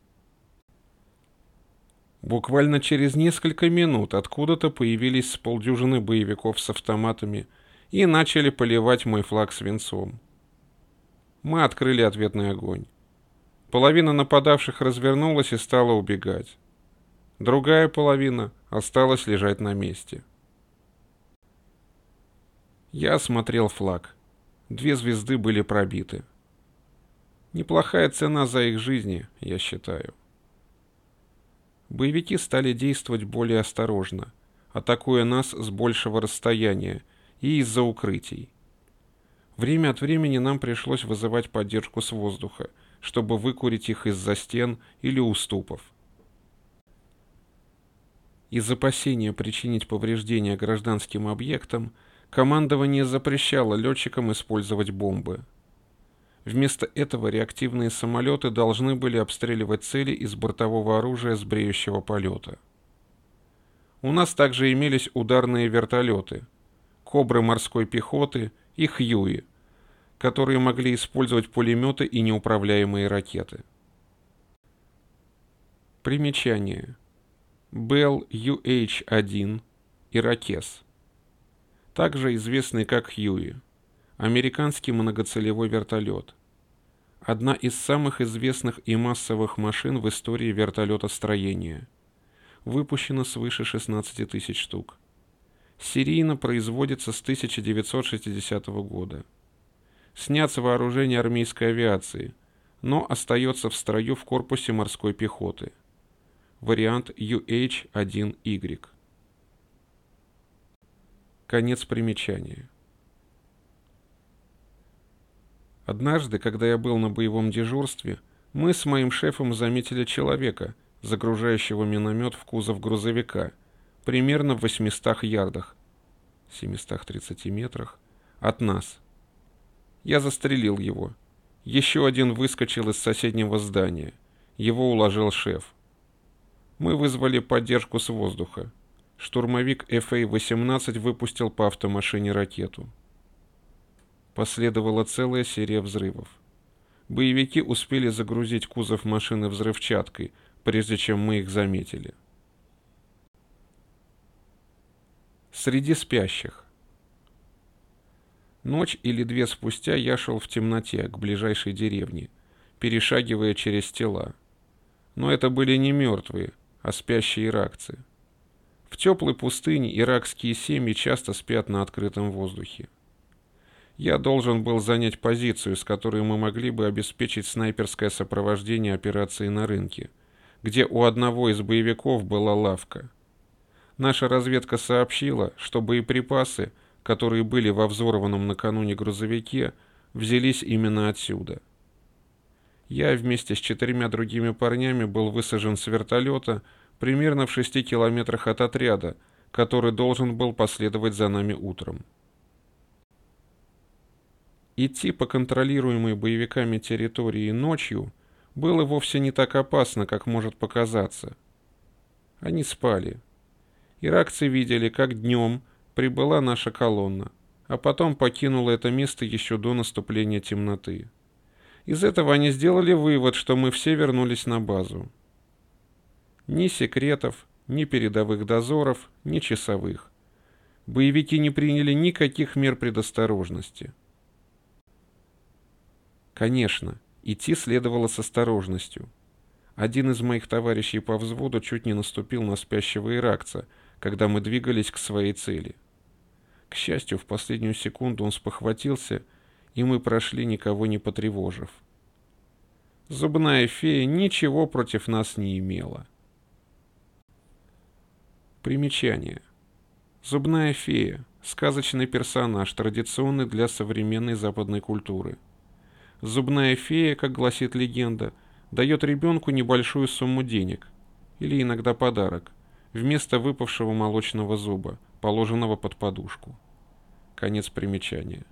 Буквально через несколько минут откуда-то появились с полдюжины боевиков с автоматами и начали поливать мой флаг свинцом. Мы открыли ответный огонь. Половина нападавших развернулась и стала убегать. Другая половина осталась лежать на месте. Я осмотрел флаг. Две звезды были пробиты. Неплохая цена за их жизни, я считаю. Боевики стали действовать более осторожно, атакуя нас с большего расстояния и из-за укрытий. Время от времени нам пришлось вызывать поддержку с воздуха, чтобы выкурить их из-за стен или уступов. Из опасения причинить повреждения гражданским объектам, командование запрещало летчикам использовать бомбы. Вместо этого реактивные самолеты должны были обстреливать цели из бортового оружия с бреющего полета. У нас также имелись ударные вертолеты, «Кобры» морской пехоты и «Хьюи», которые могли использовать пулеметы и неуправляемые ракеты. Примечание. Bell ю эйч один «Иракез», также известный как «Хьюи», американский многоцелевой вертолет. Одна из самых известных и массовых машин в истории вертолетостроения. Выпущено свыше шестнадцати тысяч штук. Серийно производится с тысяча девятьсот шестидесятого года. Снят с вооружения армейской авиации, но остается в строю в корпусе морской пехоты. Вариант ю эйч один игрек. Конец примечания. Однажды, когда я был на боевом дежурстве, мы с моим шефом заметили человека, загружающего миномет в кузов грузовика, примерно в восьмистах ярдах, семистах тридцати метрах, от нас. Я застрелил его. Еще один выскочил из соседнего здания. Его уложил шеф. Мы вызвали поддержку с воздуха. Штурмовик эф эй восемнадцать выпустил по автомашине ракету. Последовала целая серия взрывов. Боевики успели загрузить кузов машины взрывчаткой, прежде чем мы их заметили. Среди спящих. Ночь или две спустя я шел в темноте к ближайшей деревне, перешагивая через тела. Но это были не мертвые, а спящие иракцы. В теплой пустыне иракские семьи часто спят на открытом воздухе. Я должен был занять позицию, с которой мы могли бы обеспечить снайперское сопровождение операции на рынке, где у одного из боевиков была лавка. Наша разведка сообщила, что боеприпасы, которые были во взорванном накануне грузовике, взялись именно отсюда. Я вместе с четырьмя другими парнями был высажен с вертолета примерно в шести километрах от отряда, который должен был последовать за нами утром. Идти по контролируемой боевиками территории ночью было вовсе не так опасно, как может показаться. Они спали. Иракцы видели, как днем прибыла наша колонна, а потом покинула это место еще до наступления темноты. Из этого они сделали вывод, что мы все вернулись на базу. Ни секретов, ни передовых дозоров, ни часовых. Боевики не приняли никаких мер предосторожности. Конечно, идти следовало с осторожностью. Один из моих товарищей по взводу чуть не наступил на спящего иракца, когда мы двигались к своей цели. К счастью, в последнюю секунду он спохватился, и мы прошли, никого не потревожив. Зубная фея ничего против нас не имела. Примечание. Зубная фея – сказочный персонаж, традиционный для современной западной культуры. Зубная фея, как гласит легенда, дает ребенку небольшую сумму денег, или иногда подарок, вместо выпавшего молочного зуба, положенного под подушку. Конец примечания.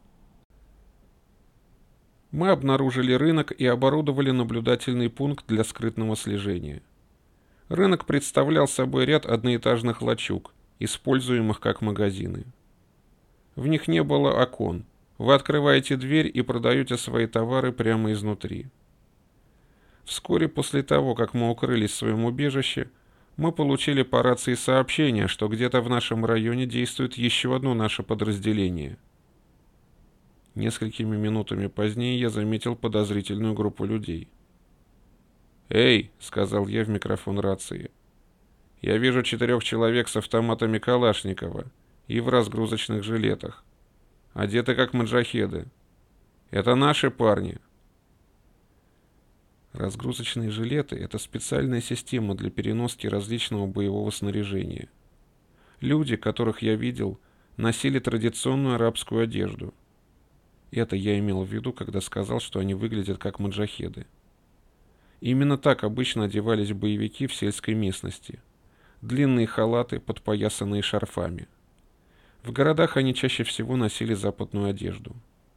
Мы обнаружили рынок и оборудовали наблюдательный пункт для скрытного слежения. Рынок представлял собой ряд одноэтажных лачуг, используемых как магазины. В них не было окон. Вы открываете дверь и продаете свои товары прямо изнутри. Вскоре после того, как мы укрылись в своем убежище, мы получили по рации сообщение, что где-то в нашем районе действует еще одно наше подразделение. Несколькими минутами позднее я заметил подозрительную группу людей. «Эй!» — сказал я в микрофон рации. «Я вижу четырех человек с автоматами Калашникова и в разгрузочных жилетах, одеты как маджахеды. Это наши парни». Разгрузочные жилеты — это специальная система для переноски различного боевого снаряжения. Люди, которых я видел, носили традиционную арабскую одежду. Это я имел в виду, когда сказал, что они выглядят как маджахеды. Именно так обычно одевались боевики в сельской местности. Длинные халаты, подпоясанные шарфами. В городах они чаще всего носили западную одежду.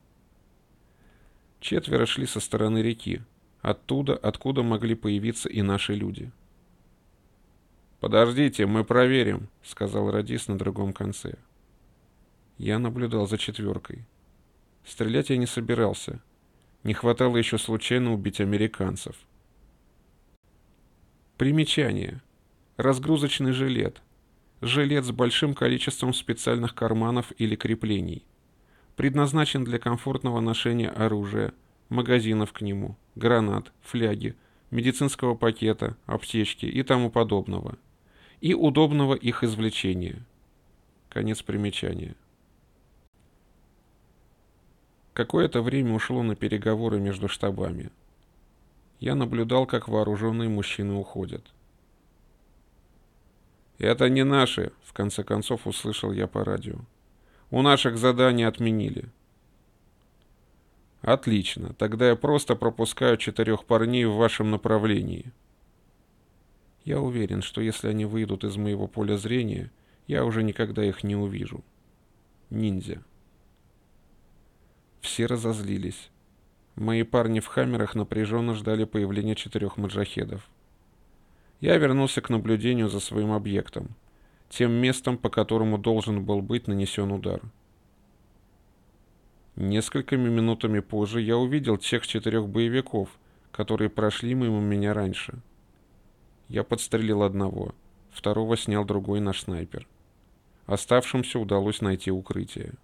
Четверо шли со стороны реки, оттуда, откуда могли появиться и наши люди. «Подождите, мы проверим», — сказал радист на другом конце. Я наблюдал за четверкой. Стрелять я не собирался. Не хватало еще случайно убить американцев. Примечание. Разгрузочный жилет. Жилет с большим количеством специальных карманов или креплений. Предназначен для комфортного ношения оружия, магазинов к нему, гранат, фляги, медицинского пакета, аптечки и тому подобного. И удобного их извлечения. Конец примечания. Какое-то время ушло на переговоры между штабами. Я наблюдал, как вооруженные мужчины уходят. «Это не наши», — в конце концов услышал я по радио. «У наших задания отменили». «Отлично, тогда я просто пропускаю четырех парней в вашем направлении». Я уверен, что если они выйдут из моего поля зрения, я уже никогда их не увижу. Ниндзя. Все разозлились. Мои парни в хаммерах напряженно ждали появления четырех маджахедов. Я вернулся к наблюдению за своим объектом, тем местом, по которому должен был быть нанесен удар. Несколькими минутами позже я увидел тех четырех боевиков, которые прошли мимо меня раньше. Я подстрелил одного, второго снял другой наш снайпер. Оставшимся удалось найти укрытие.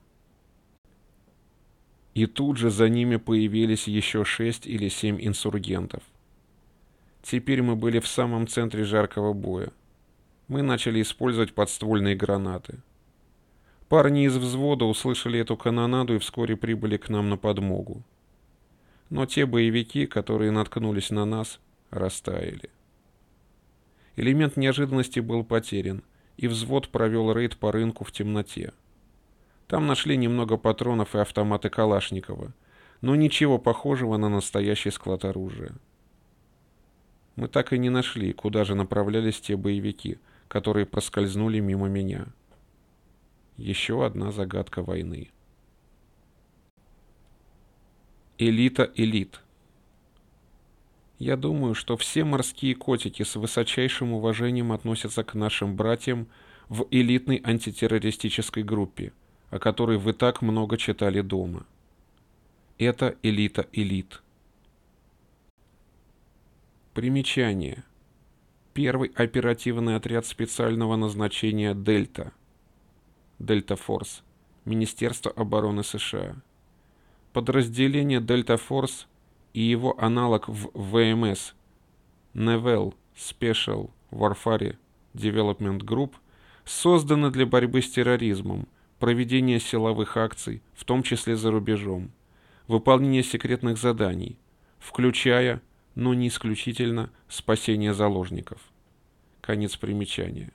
И тут же за ними появились еще шесть или семь инсургентов. Теперь мы были в самом центре жаркого боя. Мы начали использовать подствольные гранаты. Парни из взвода услышали эту канонаду и вскоре прибыли к нам на подмогу. Но те боевики, которые наткнулись на нас, растаяли. Элемент неожиданности был потерян, и взвод провел рейд по рынку в темноте. Там нашли немного патронов и автоматы Калашникова, но ничего похожего на настоящий склад оружия. Мы так и не нашли, куда же направлялись те боевики, которые проскользнули мимо меня. Еще одна загадка войны. Элита элит. Я думаю, что все морские котики с высочайшим уважением относятся к нашим братьям в элитной антитеррористической группе, о которой вы так много читали дома. Это элита элит. Примечание. Первый оперативный отряд специального назначения «Дельта». Дельта Форс. Министерство обороны США. Подразделение Дельта Форс и его аналог в ВМС Naval Special Warfare Development Group созданы для борьбы с терроризмом, проведения силовых акций, в том числе за рубежом, выполнения секретных заданий, включая, но не исключительно, спасение заложников. Конец примечания.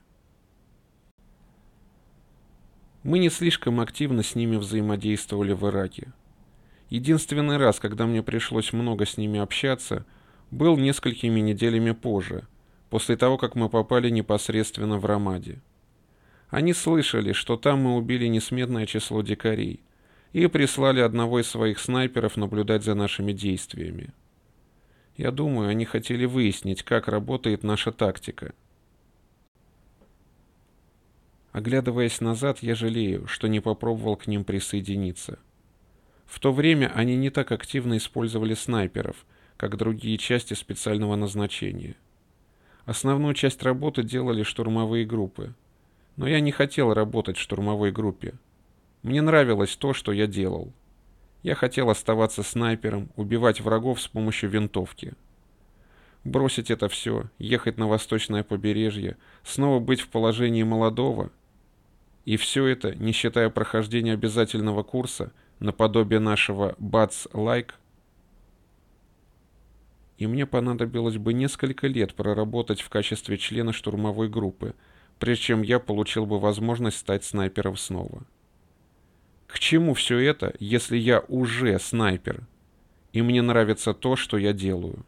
Мы не слишком активно с ними взаимодействовали в Ираке. Единственный раз, когда мне пришлось много с ними общаться, был несколькими неделями позже, после того, как мы попали непосредственно в Рамади. Они слышали, что там мы убили несметное число дикарей, и прислали одного из своих снайперов наблюдать за нашими действиями. Я думаю, они хотели выяснить, как работает наша тактика. Оглядываясь назад, я жалею, что не попробовал к ним присоединиться. В то время они не так активно использовали снайперов, как другие части специального назначения. Основную часть работы делали штурмовые группы. Но я не хотел работать в штурмовой группе. Мне нравилось то, что я делал. Я хотел оставаться снайпером, убивать врагов с помощью винтовки. Бросить это все, ехать на восточное побережье, снова быть в положении молодого. И все это, не считая прохождения обязательного курса, наподобие нашего бац-лайк. И мне понадобилось бы несколько лет проработать в качестве члена штурмовой группы, прежде чем я получил бы возможность стать снайпером снова. К чему все это, если я уже снайпер, и мне нравится то, что я делаю?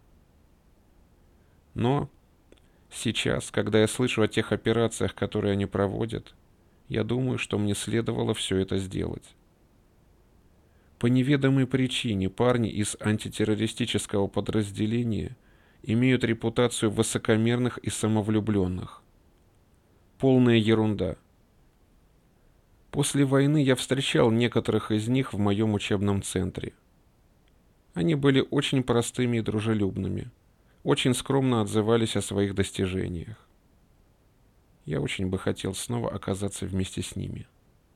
Но сейчас, когда я слышу о тех операциях, которые они проводят, я думаю, что мне следовало все это сделать. По неведомой причине парни из антитеррористического подразделения имеют репутацию высокомерных и самовлюбленных. Полная ерунда. После войны я встречал некоторых из них в моем учебном центре. Они были очень простыми и дружелюбными, очень скромно отзывались о своих достижениях. Я очень бы хотел снова оказаться вместе с ними.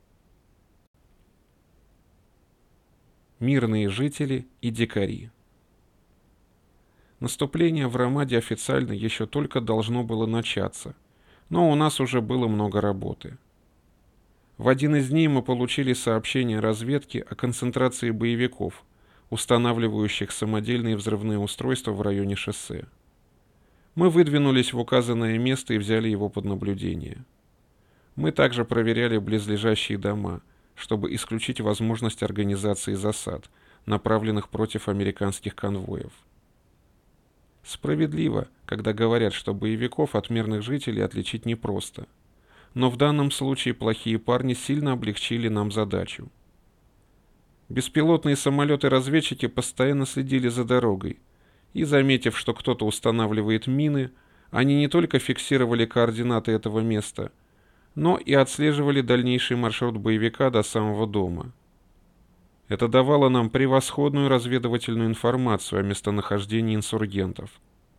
Мирные жители и дикари. Наступление в Рамади официально еще только должно было начаться, но у нас уже было много работы. В один из дней мы получили сообщение разведки о концентрации боевиков, устанавливающих самодельные взрывные устройства в районе шоссе. Мы выдвинулись в указанное место и взяли его под наблюдение. Мы также проверяли близлежащие дома, чтобы исключить возможность организации засад, направленных против американских конвоев. Справедливо, когда говорят, что боевиков от мирных жителей отличить непросто. Но в данном случае плохие парни сильно облегчили нам задачу. Беспилотные самолеты-разведчики постоянно следили за дорогой, и, заметив, что кто-то устанавливает мины, они не только фиксировали координаты этого места, но и отслеживали дальнейший маршрут боевика до самого дома. Это давало нам превосходную разведывательную информацию о местонахождении инсургентов.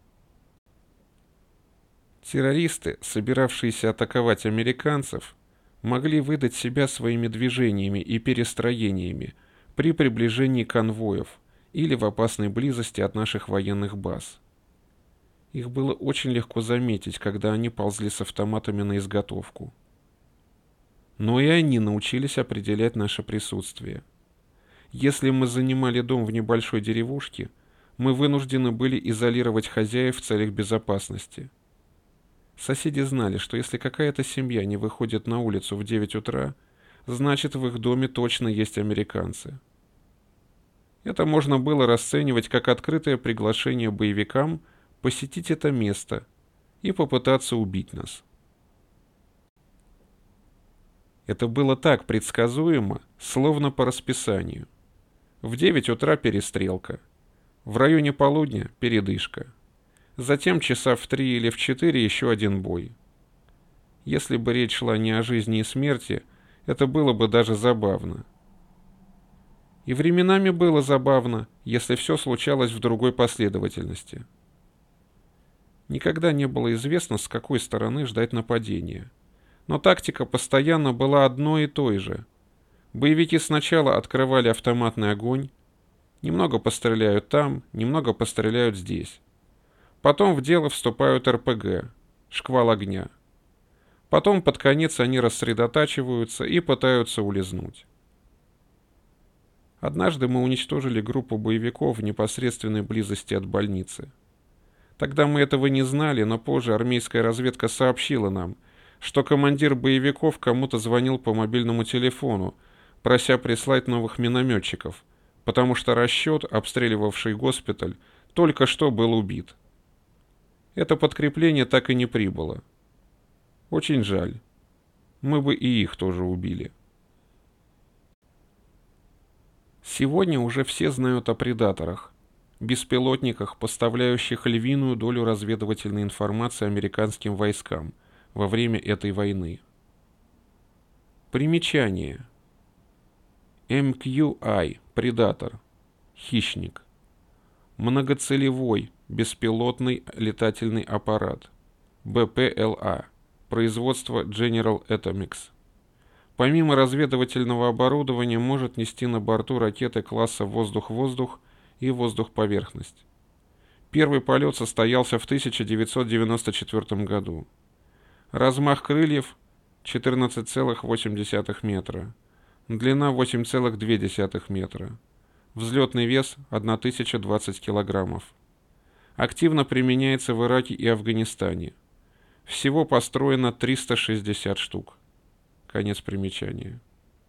Террористы, собиравшиеся атаковать американцев, могли выдать себя своими движениями и перестроениями при приближении конвоев или в опасной близости от наших военных баз. Их было очень легко заметить, когда они ползли с автоматами на изготовку. Но и они научились определять наше присутствие. Если мы занимали дом в небольшой деревушке, мы вынуждены были изолировать хозяев в целях безопасности. Соседи знали, что если какая-то семья не выходит на улицу в девять утра, значит, в их доме точно есть американцы. Это можно было расценивать как открытое приглашение боевикам посетить это место и попытаться убить нас. Это было так предсказуемо, словно по расписанию. В девять утра перестрелка. В районе полудня передышка. Затем часа в три или в четыре еще один бой. Если бы речь шла не о жизни и смерти, это было бы даже забавно. И временами было забавно, если все случалось в другой последовательности. Никогда не было известно, с какой стороны ждать нападения. Но тактика постоянно была одной и той же. Боевики сначала открывали автоматный огонь, немного постреляют там, немного постреляют здесь. Потом в дело вступают эр пэ гэ, шквал огня. Потом под конец они рассредотачиваются и пытаются улизнуть. Однажды мы уничтожили группу боевиков в непосредственной близости от больницы. Тогда мы этого не знали, но позже армейская разведка сообщила нам, что командир боевиков кому-то звонил по мобильному телефону, прося прислать новых минометчиков, потому что расчет, обстреливавший госпиталь, только что был убит. Это подкрепление так и не прибыло. Очень жаль. Мы бы и их тоже убили. Сегодня уже все знают о предаторах, беспилотниках, поставляющих львиную долю разведывательной информации американским войскам во время этой войны. Примечание. эм кью ай – предатор, хищник. Многоцелевой беспилотный летательный аппарат, бэ пэ эл а, производство General Atomics. Помимо разведывательного оборудования может нести на борту ракеты класса воздух-воздух и воздух-поверхность. Первый полет состоялся в тысяча девятьсот девяносто четвёртом году. Размах крыльев четырнадцать целых восемь десятых метра, длина восемь целых две десятых метра, взлетный вес тысяча двадцать килограммов. Активно применяется в Ираке и Афганистане. Всего построено триста шестьдесят штук. Конец примечания.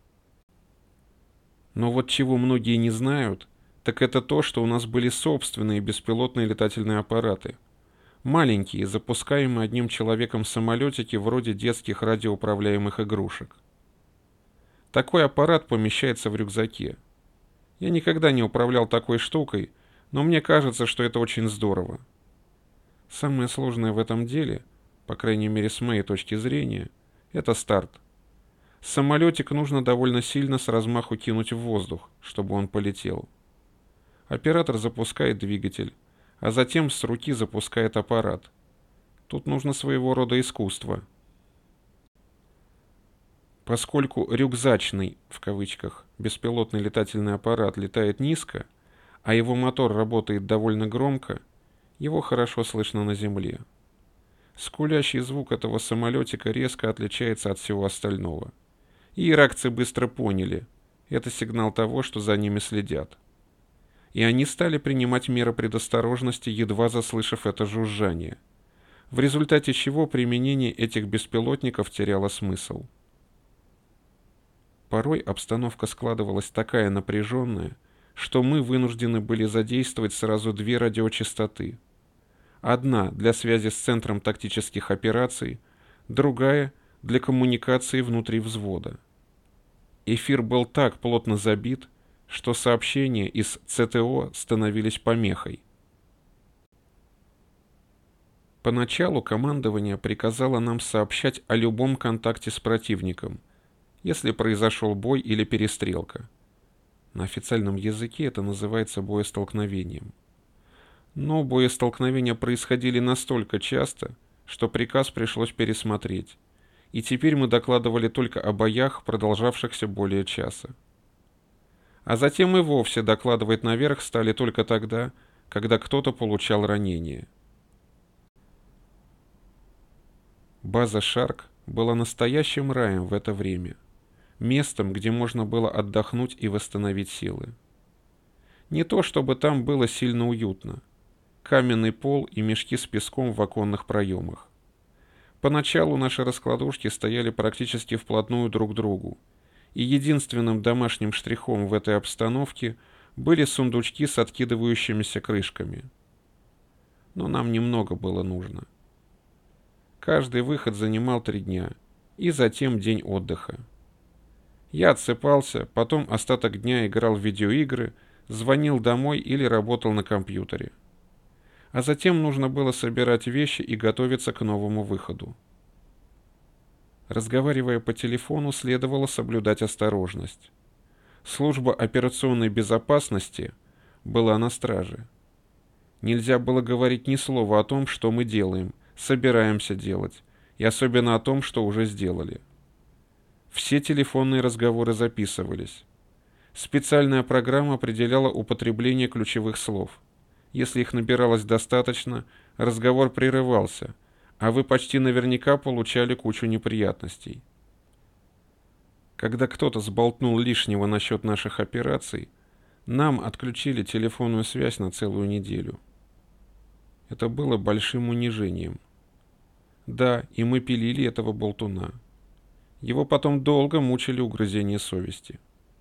Но вот чего многие не знают, так это то, что у нас были собственные беспилотные летательные аппараты. Маленькие, запускаемые одним человеком самолетики вроде детских радиоуправляемых игрушек. Такой аппарат помещается в рюкзаке. Я никогда не управлял такой штукой, но мне кажется, что это очень здорово. Самое сложное в этом деле, по крайней мере с моей точки зрения, это старт. Самолетик нужно довольно сильно с размаху кинуть в воздух, чтобы он полетел. Оператор запускает двигатель, а затем с руки запускает аппарат. Тут нужно своего рода искусство. Поскольку «рюкзачный» в кавычках беспилотный летательный аппарат летает низко, а его мотор работает довольно громко, его хорошо слышно на земле. Скулящий звук этого самолетика резко отличается от всего остального. И иракцы быстро поняли, это сигнал того, что за ними следят. И они стали принимать меры предосторожности, едва заслышав это жужжание, в результате чего применение этих беспилотников теряло смысл. Порой обстановка складывалась такая напряженная, что мы вынуждены были задействовать сразу две радиочастоты. Одна для связи с центром тактических операций, другая для коммуникации внутри взвода. Эфир был так плотно забит, что сообщения из цэ тэ о становились помехой. Поначалу командование приказало нам сообщать о любом контакте с противником, если произошел бой или перестрелка. На официальном языке это называется боестолкновением. Но боестолкновения происходили настолько часто, что приказ пришлось пересмотреть, и теперь мы докладывали только о боях, продолжавшихся более часа. А затем и вовсе докладывать наверх стали только тогда, когда кто-то получал ранение. База Шарк была настоящим раем в это время, местом, где можно было отдохнуть и восстановить силы. Не то чтобы там было сильно уютно. Каменный пол и мешки с песком в оконных проемах. Поначалу наши раскладушки стояли практически вплотную друг к другу, и единственным домашним штрихом в этой обстановке были сундучки с откидывающимися крышками. Но нам немного было нужно. Каждый выход занимал три дня, и затем день отдыха. Я отсыпался, потом остаток дня играл в видеоигры, звонил домой или работал на компьютере. А затем нужно было собирать вещи и готовиться к новому выходу. Разговаривая по телефону, следовало соблюдать осторожность. Служба операционной безопасности была на страже. Нельзя было говорить ни слова о том, что мы делаем, собираемся делать, и особенно о том, что уже сделали. Все телефонные разговоры записывались. Специальная программа определяла употребление ключевых слов. Если их набиралось достаточно, разговор прерывался, а вы почти наверняка получали кучу неприятностей. Когда кто-то сболтнул лишнего насчет наших операций, нам отключили телефонную связь на целую неделю. Это было большим унижением. Да, и мы пилили этого болтуна. Его потом долго мучили угрызения совести.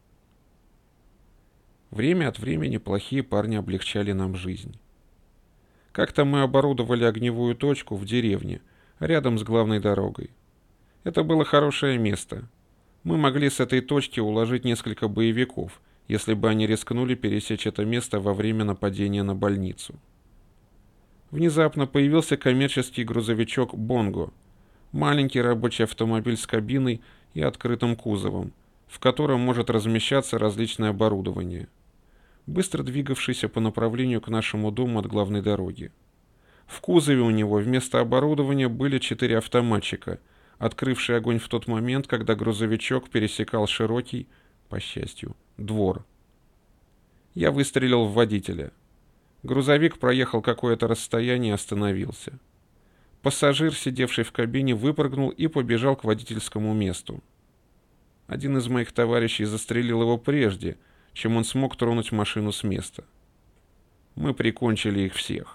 Время от времени плохие парни облегчали нам жизнь. Как-то мы оборудовали огневую точку в деревне, рядом с главной дорогой. Это было хорошее место. Мы могли с этой точки уложить несколько боевиков, если бы они рискнули пересечь это место во время нападения на больницу. Внезапно появился коммерческий грузовичок «Бонго», маленький рабочий автомобиль с кабиной и открытым кузовом, в котором может размещаться различное оборудование, быстро двигавшийся по направлению к нашему дому от главной дороги. В кузове у него вместо оборудования были четыре автоматчика, открывшие огонь в тот момент, когда грузовичок пересекал широкий, по счастью, двор. Я выстрелил в водителя. Грузовик проехал какое-то расстояние и остановился. Пассажир, сидевший в кабине, выпрыгнул и побежал к водительскому месту. Один из моих товарищей застрелил его прежде, чем он смог тронуть машину с места. Мы прикончили их всех.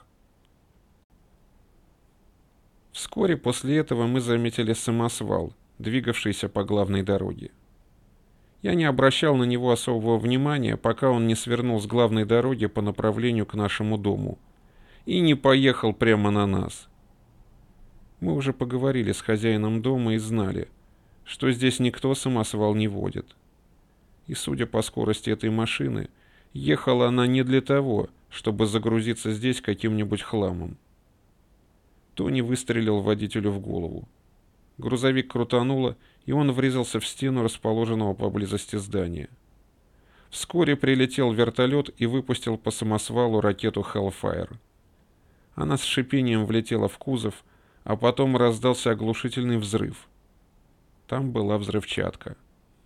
Вскоре после этого мы заметили самосвал, двигавшийся по главной дороге. Я не обращал на него особого внимания, пока он не свернул с главной дороги по направлению к нашему дому и не поехал прямо на нас. Мы уже поговорили с хозяином дома и знали, что здесь никто самосвал не водит. И, судя по скорости этой машины, ехала она не для того, чтобы загрузиться здесь каким-нибудь хламом. Тони выстрелил водителю в голову. Грузовик крутануло, и он врезался в стену расположенного поблизости здания. Вскоре прилетел вертолет и выпустил по самосвалу ракету Hellfire. Она с шипением влетела в кузов, а потом раздался оглушительный взрыв. Там была взрывчатка.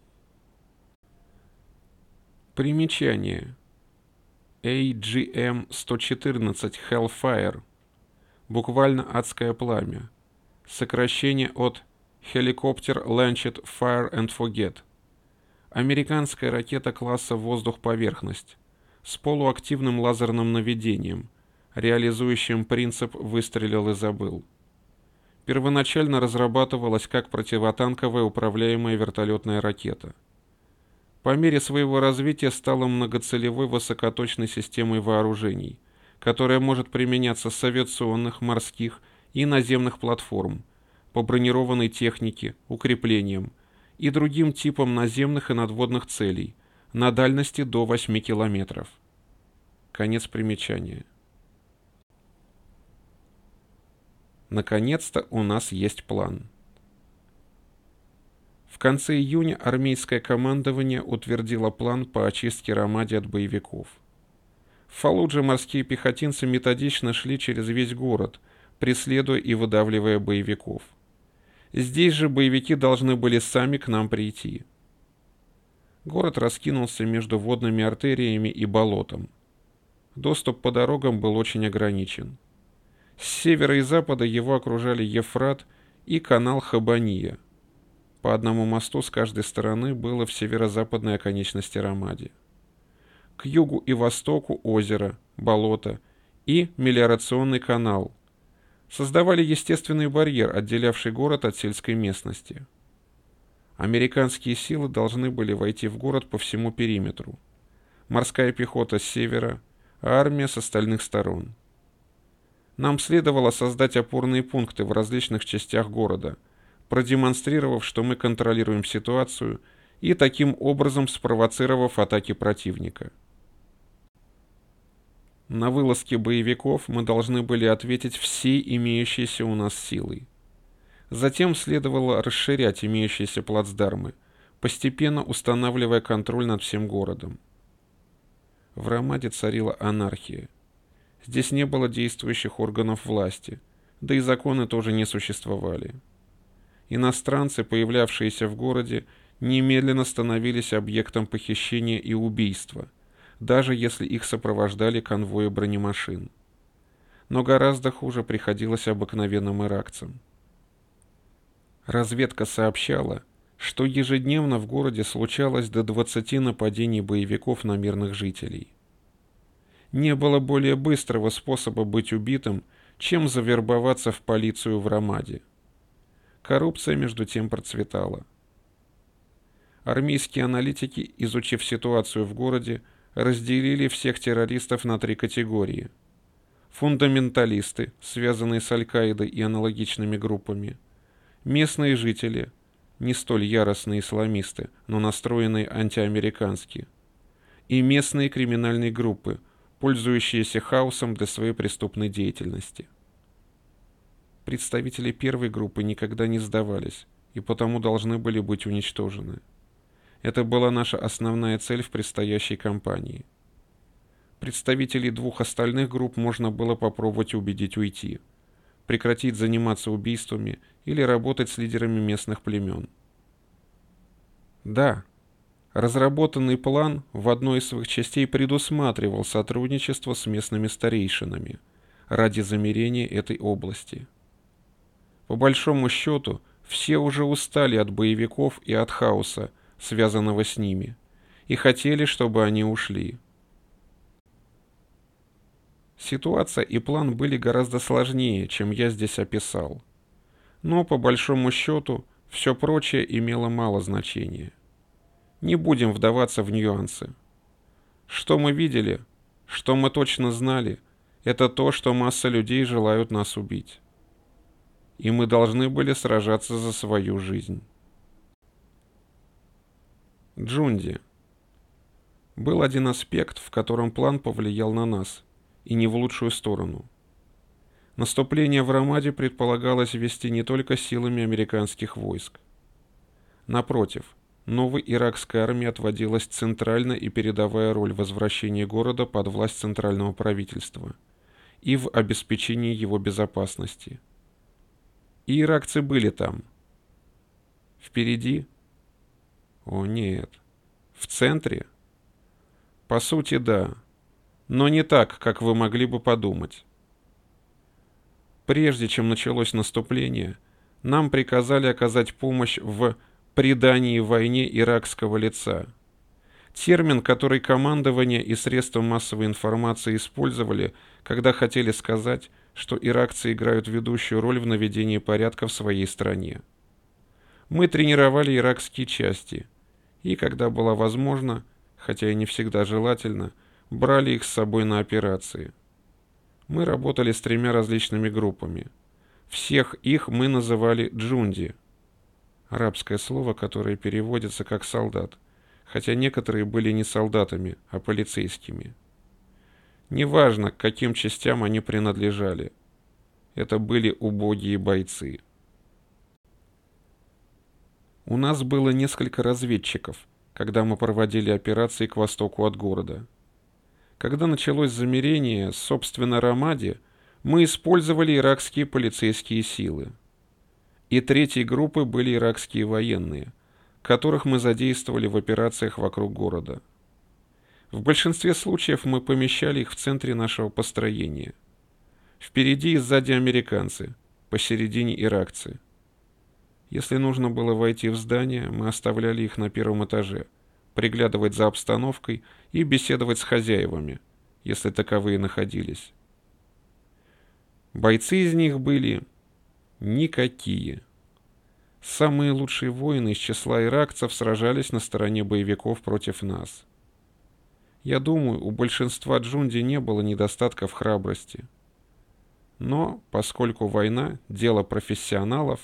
Примечание. эй джи эм сто четырнадцать Hellfire. Буквально адское пламя. Сокращение от Helicopter Launched Fire and Forget. Американская ракета класса «Воздух-поверхность» с полуактивным лазерным наведением, реализующим принцип «выстрелил и забыл». Первоначально разрабатывалась как противотанковая управляемая вертолетная ракета. По мере своего развития стала многоцелевой высокоточной системой вооружений, которая может применяться с авиационных, морских и наземных платформ, по бронированной технике, укреплениям и другим типам наземных и надводных целей на дальности до восьми километров. Конец примечания. Наконец-то у нас есть план. В конце июня армейское командование утвердило план по очистке Рамади от боевиков. В Фаллудже морские пехотинцы методично шли через весь город, преследуя и выдавливая боевиков. Здесь же боевики должны были сами к нам прийти. Город раскинулся между водными артериями и болотом. Доступ по дорогам был очень ограничен. С севера и запада его окружали Ефрат и канал Хабания. По одному мосту с каждой стороны было в северо-западной оконечности Рамади. К югу и востоку озеро, болото и мелиорационный канал создавали естественный барьер, отделявший город от сельской местности. Американские силы должны были войти в город по всему периметру. Морская пехота с севера, а армия с остальных сторон. Нам следовало создать опорные пункты в различных частях города, продемонстрировав, что мы контролируем ситуацию и таким образом спровоцировав атаки противника. На вылазке боевиков мы должны были ответить всей имеющейся у нас силой. Затем следовало расширять имеющиеся плацдармы, постепенно устанавливая контроль над всем городом. В Рамаде царила анархия. Здесь не было действующих органов власти, да и законы тоже не существовали. Иностранцы, появлявшиеся в городе, немедленно становились объектом похищения и убийства, даже если их сопровождали конвои бронемашин. Но гораздо хуже приходилось обыкновенным иракцам. Разведка сообщала, что ежедневно в городе случалось до двадцати нападений боевиков на мирных жителей. Не было более быстрого способа быть убитым, чем завербоваться в полицию в Рамаде. Коррупция, между тем, процветала. Армейские аналитики, изучив ситуацию в городе, разделили всех террористов на три категории. Фундаменталисты, связанные с Аль-Каидой и аналогичными группами. Местные жители, не столь яростные исламисты, но настроенные антиамерикански. И местные криминальные группы, пользующиеся хаосом для своей преступной деятельности. Представители первой группы никогда не сдавались, и потому должны были быть уничтожены. Это была наша основная цель в предстоящей кампании. Представителей двух остальных групп можно было попробовать убедить уйти, прекратить заниматься убийствами или работать с лидерами местных племен. Да, разработанный план в одной из своих частей предусматривал сотрудничество с местными старейшинами ради замирения этой области. По большому счету, все уже устали от боевиков и от хаоса, связанного с ними, и хотели, чтобы они ушли. Ситуация и план были гораздо сложнее, чем я здесь описал. Но, по большому счету, все прочее имело мало значения. Не будем вдаваться в нюансы. Что мы видели, что мы точно знали, это то, что масса людей желают нас убить. И мы должны были сражаться за свою жизнь. Джунди. Был один аспект, в котором план повлиял на нас, и не в лучшую сторону. Наступление в Рамаде предполагалось вести не только силами американских войск. Напротив, новой иракской армии отводилась центральная и передовая роль возвращения города под власть центрального правительства и в обеспечении его безопасности. И иракцы были там. Впереди? О нет. В центре? По сути, да. Но не так, как вы могли бы подумать. Прежде чем началось наступление, нам приказали оказать помощь в придании войне иракского лица. Термин, который командование и средства массовой информации использовали, когда хотели сказать, что иракцы играют ведущую роль в наведении порядка в своей стране. Мы тренировали иракские части, и, когда было возможно, хотя и не всегда желательно, брали их с собой на операции. Мы работали с тремя различными группами. Всех их мы называли джунди, арабское слово, которое переводится как «солдат», хотя некоторые были не солдатами, а полицейскими. Неважно, к каким частям они принадлежали. Это были убогие бойцы. У нас было несколько разведчиков, когда мы проводили операции к востоку от города. Когда началось замирение, собственно, Рамаде, мы использовали иракские полицейские силы. И третьей группой были иракские военные, которых мы задействовали в операциях вокруг города. В большинстве случаев мы помещали их в центре нашего построения. Впереди и сзади американцы, посередине иракцы. Если нужно было войти в здание, мы оставляли их на первом этаже, приглядывать за обстановкой и беседовать с хозяевами, если таковые находились. Бойцы из них были никакие. Самые лучшие воины из числа иракцев сражались на стороне боевиков против нас. Я думаю, у большинства джунди не было недостатка в храбрости. Но, поскольку война – дело профессионалов,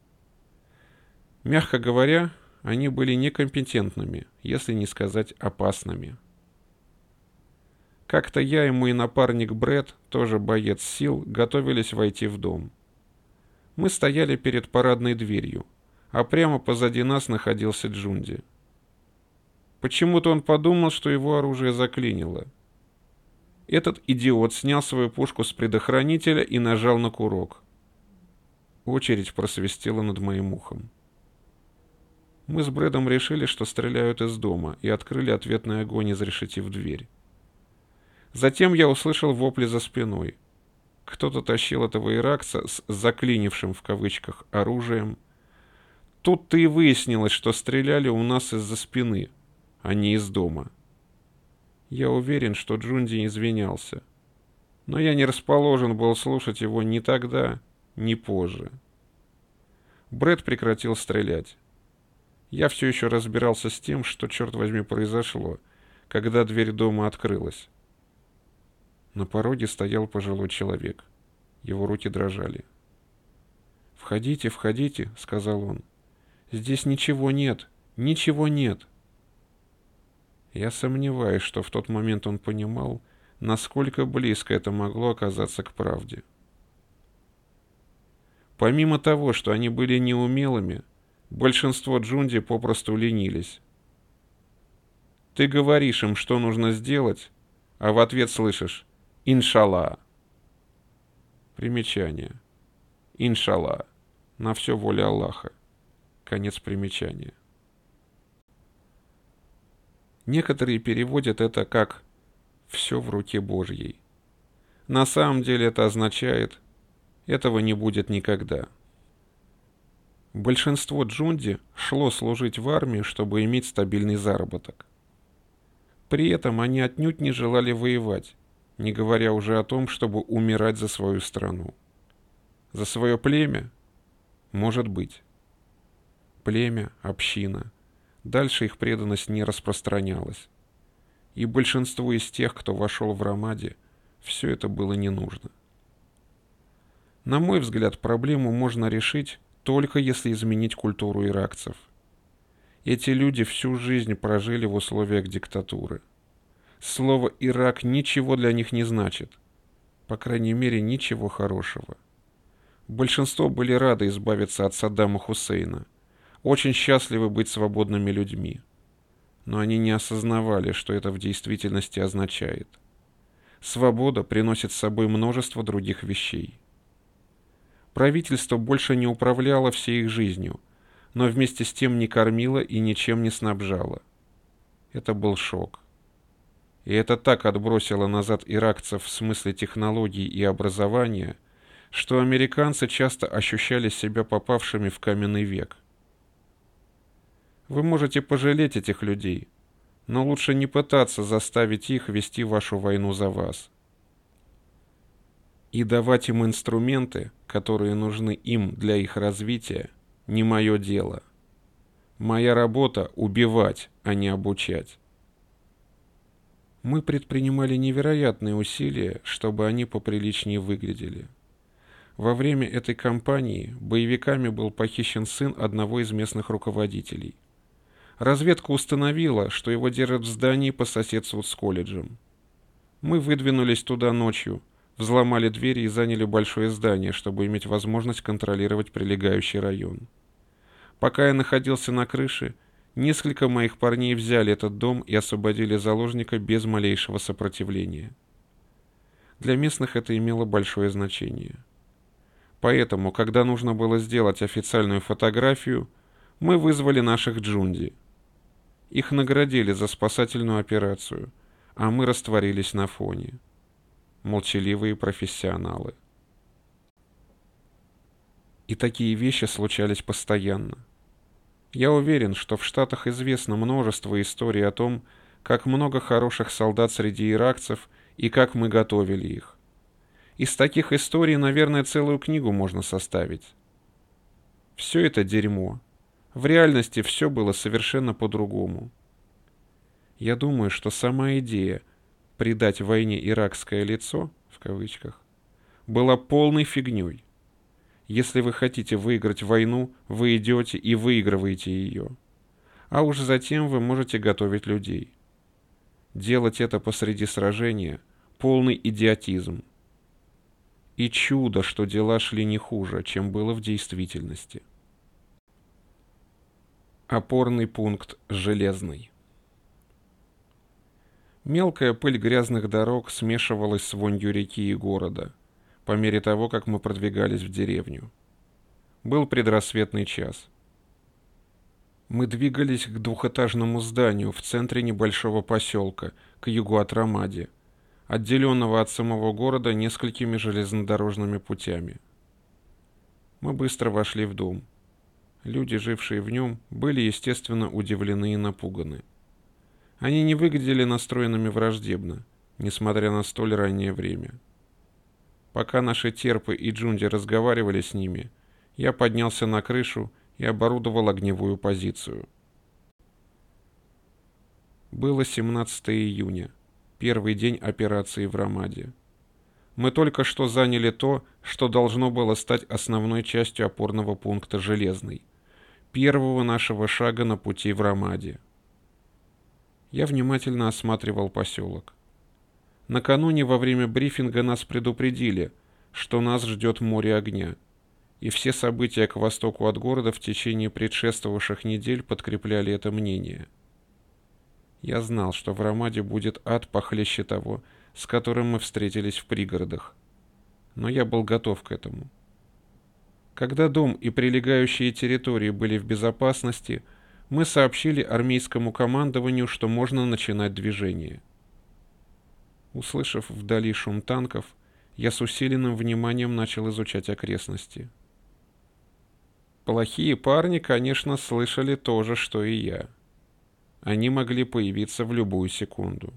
мягко говоря, они были некомпетентными, если не сказать опасными. Как-то я и мой напарник Брэд, тоже боец сил, готовились войти в дом. Мы стояли перед парадной дверью, а прямо позади нас находился Джунди. Почему-то он подумал, что его оружие заклинило. Этот идиот снял свою пушку с предохранителя и нажал на курок. Очередь просвистела над моим ухом. Мы с Брэдом решили, что стреляют из дома, и открыли ответный огонь, изрешетив дверь. Затем я услышал вопли за спиной. Кто-то тащил этого иракца с «заклинившим» в кавычках оружием. Тут-то и выяснилось, что стреляли у нас из-за спины, а не из дома. Я уверен, что Джунди извинялся. Но я не расположен был слушать его ни тогда, ни позже. Брэд прекратил стрелять. Я все еще разбирался с тем, что, черт возьми, произошло, когда дверь дома открылась. На пороге стоял пожилой человек. Его руки дрожали. «Входите, входите», — сказал он. «Здесь ничего нет, ничего нет». Я сомневаюсь, что в тот момент он понимал, насколько близко это могло оказаться к правде. Помимо того, что они были неумелыми, большинство джунди попросту ленились. Ты говоришь им, что нужно сделать, а в ответ слышишь «Иншалла». Примечание. Иншалла. На все воля Аллаха. Конец примечания. Некоторые переводят это как «все в руке Божьей». На самом деле это означает «этого не будет никогда». Большинство джунди шло служить в армию, чтобы иметь стабильный заработок. При этом они отнюдь не желали воевать, не говоря уже о том, чтобы умирать за свою страну. За свое племя? Может быть. Племя, община. Дальше их преданность не распространялась. И большинству из тех, кто вошел в Рамади, все это было не нужно. На мой взгляд, проблему можно решить, только если изменить культуру иракцев. Эти люди всю жизнь прожили в условиях диктатуры. Слово «Ирак» ничего для них не значит. По крайней мере, ничего хорошего. Большинство были рады избавиться от Саддама Хусейна, очень счастливы быть свободными людьми. Но они не осознавали, что это в действительности означает. Свобода приносит с собой множество других вещей. Правительство больше не управляло всей их жизнью, но вместе с тем не кормило и ничем не снабжало. Это был шок. И это так отбросило назад иракцев в смысле технологий и образования, что американцы часто ощущали себя попавшими в каменный век. Вы можете пожалеть этих людей, но лучше не пытаться заставить их вести вашу войну за вас. И давать им инструменты, которые нужны им для их развития, не мое дело. Моя работа — убивать, а не обучать. Мы предпринимали невероятные усилия, чтобы они поприличнее выглядели. Во время этой кампании боевиками был похищен сын одного из местных руководителей. Разведка установила, что его держат в здании по соседству с колледжем. Мы выдвинулись туда ночью, взломали двери и заняли большое здание, чтобы иметь возможность контролировать прилегающий район. Пока я находился на крыше, несколько моих парней взяли этот дом и освободили заложника без малейшего сопротивления. Для местных это имело большое значение. Поэтому, когда нужно было сделать официальную фотографию, мы вызвали наших джунди. Их наградили за спасательную операцию, а мы растворились на фоне. Молчаливые профессионалы. И такие вещи случались постоянно. Я уверен, что в Штатах известно множество историй о том, как много хороших солдат среди иракцев и как мы готовили их. Из таких историй, наверное, целую книгу можно составить. Все это дерьмо. В реальности все было совершенно по-другому. Я думаю, что сама идея «придать войне иракское лицо» в кавычках была полной фигней. Если вы хотите выиграть войну, вы идете и выигрываете ее. А уж затем вы можете готовить людей. Делать это посреди сражения — полный идиотизм. И чудо, что дела шли не хуже, чем было в действительности. Опорный пункт Железный. Мелкая пыль грязных дорог смешивалась с вонью реки и города, по мере того, как мы продвигались в деревню. Был предрассветный час. Мы двигались к двухэтажному зданию в центре небольшого поселка, к югу от Рамади, отделенного от самого города несколькими железнодорожными путями. Мы быстро вошли в дом. Люди, жившие в нем, были, естественно, удивлены и напуганы. Они не выглядели настроенными враждебно, несмотря на столь раннее время. Пока наши терпы и джунди разговаривали с ними, я поднялся на крышу и оборудовал огневую позицию. Было семнадцатое июня, первый день операции в Рамади. Мы только что заняли то, что должно было стать основной частью опорного пункта «Железный», первого нашего шага на пути в Рамади. Я внимательно осматривал поселок. Накануне во время брифинга нас предупредили, что нас ждет море огня, и все события к востоку от города в течение предшествовавших недель подкрепляли это мнение. Я знал, что в Рамади будет ад похлеще того, с которым мы встретились в пригородах, но я был готов к этому. Когда дом и прилегающие территории были в безопасности, мы сообщили армейскому командованию, что можно начинать движение. Услышав вдали шум танков, я с усиленным вниманием начал изучать окрестности. Плохие парни, конечно, слышали то же, что и я. Они могли появиться в любую секунду.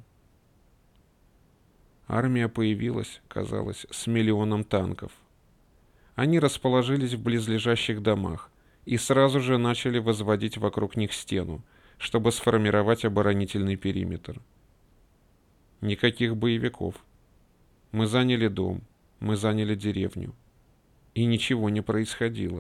Армия появилась, казалось, с миллионом танков. Они расположились в близлежащих домах и сразу же начали возводить вокруг них стену, чтобы сформировать оборонительный периметр. Никаких боевиков. Мы заняли дом, мы заняли деревню. И ничего не происходило.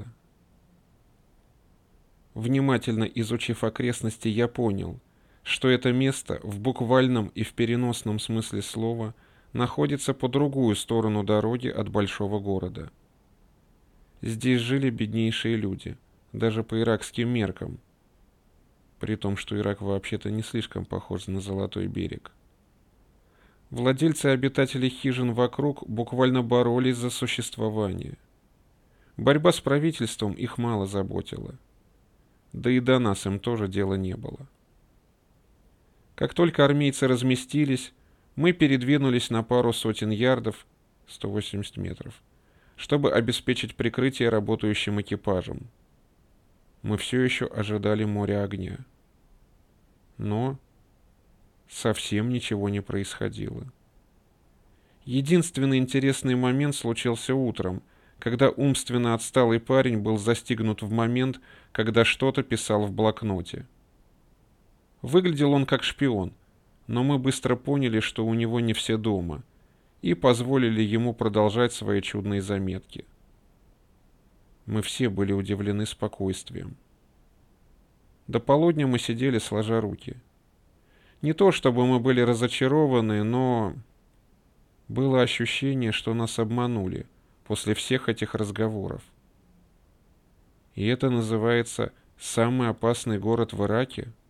Внимательно изучив окрестности, я понял, что это место в буквальном и в переносном смысле слова находится по другую сторону дороги от большого города. Здесь жили беднейшие люди, даже по иракским меркам, при том, что Ирак вообще-то не слишком похож на Золотой берег. Владельцы и обитатели хижин вокруг буквально боролись за существование. Борьба с правительством их мало заботила. Да и до нас им тоже дела не было. Как только армейцы разместились, мы передвинулись на пару сотен ярдов, сто восемьдесят метров, чтобы обеспечить прикрытие работающим экипажам. Мы все еще ожидали моря огня. Но совсем ничего не происходило. Единственный интересный момент случился утром, когда умственно отсталый парень был застигнут в момент, когда что-то писал в блокноте. Выглядел он как шпион, но мы быстро поняли, что у него не все дома, и позволили ему продолжать свои чудные заметки. Мы все были удивлены спокойствием. До полудня мы сидели сложа руки. Не то чтобы мы были разочарованы, но было ощущение, что нас обманули после всех этих разговоров. И это называется «самый опасный город в Ираке»?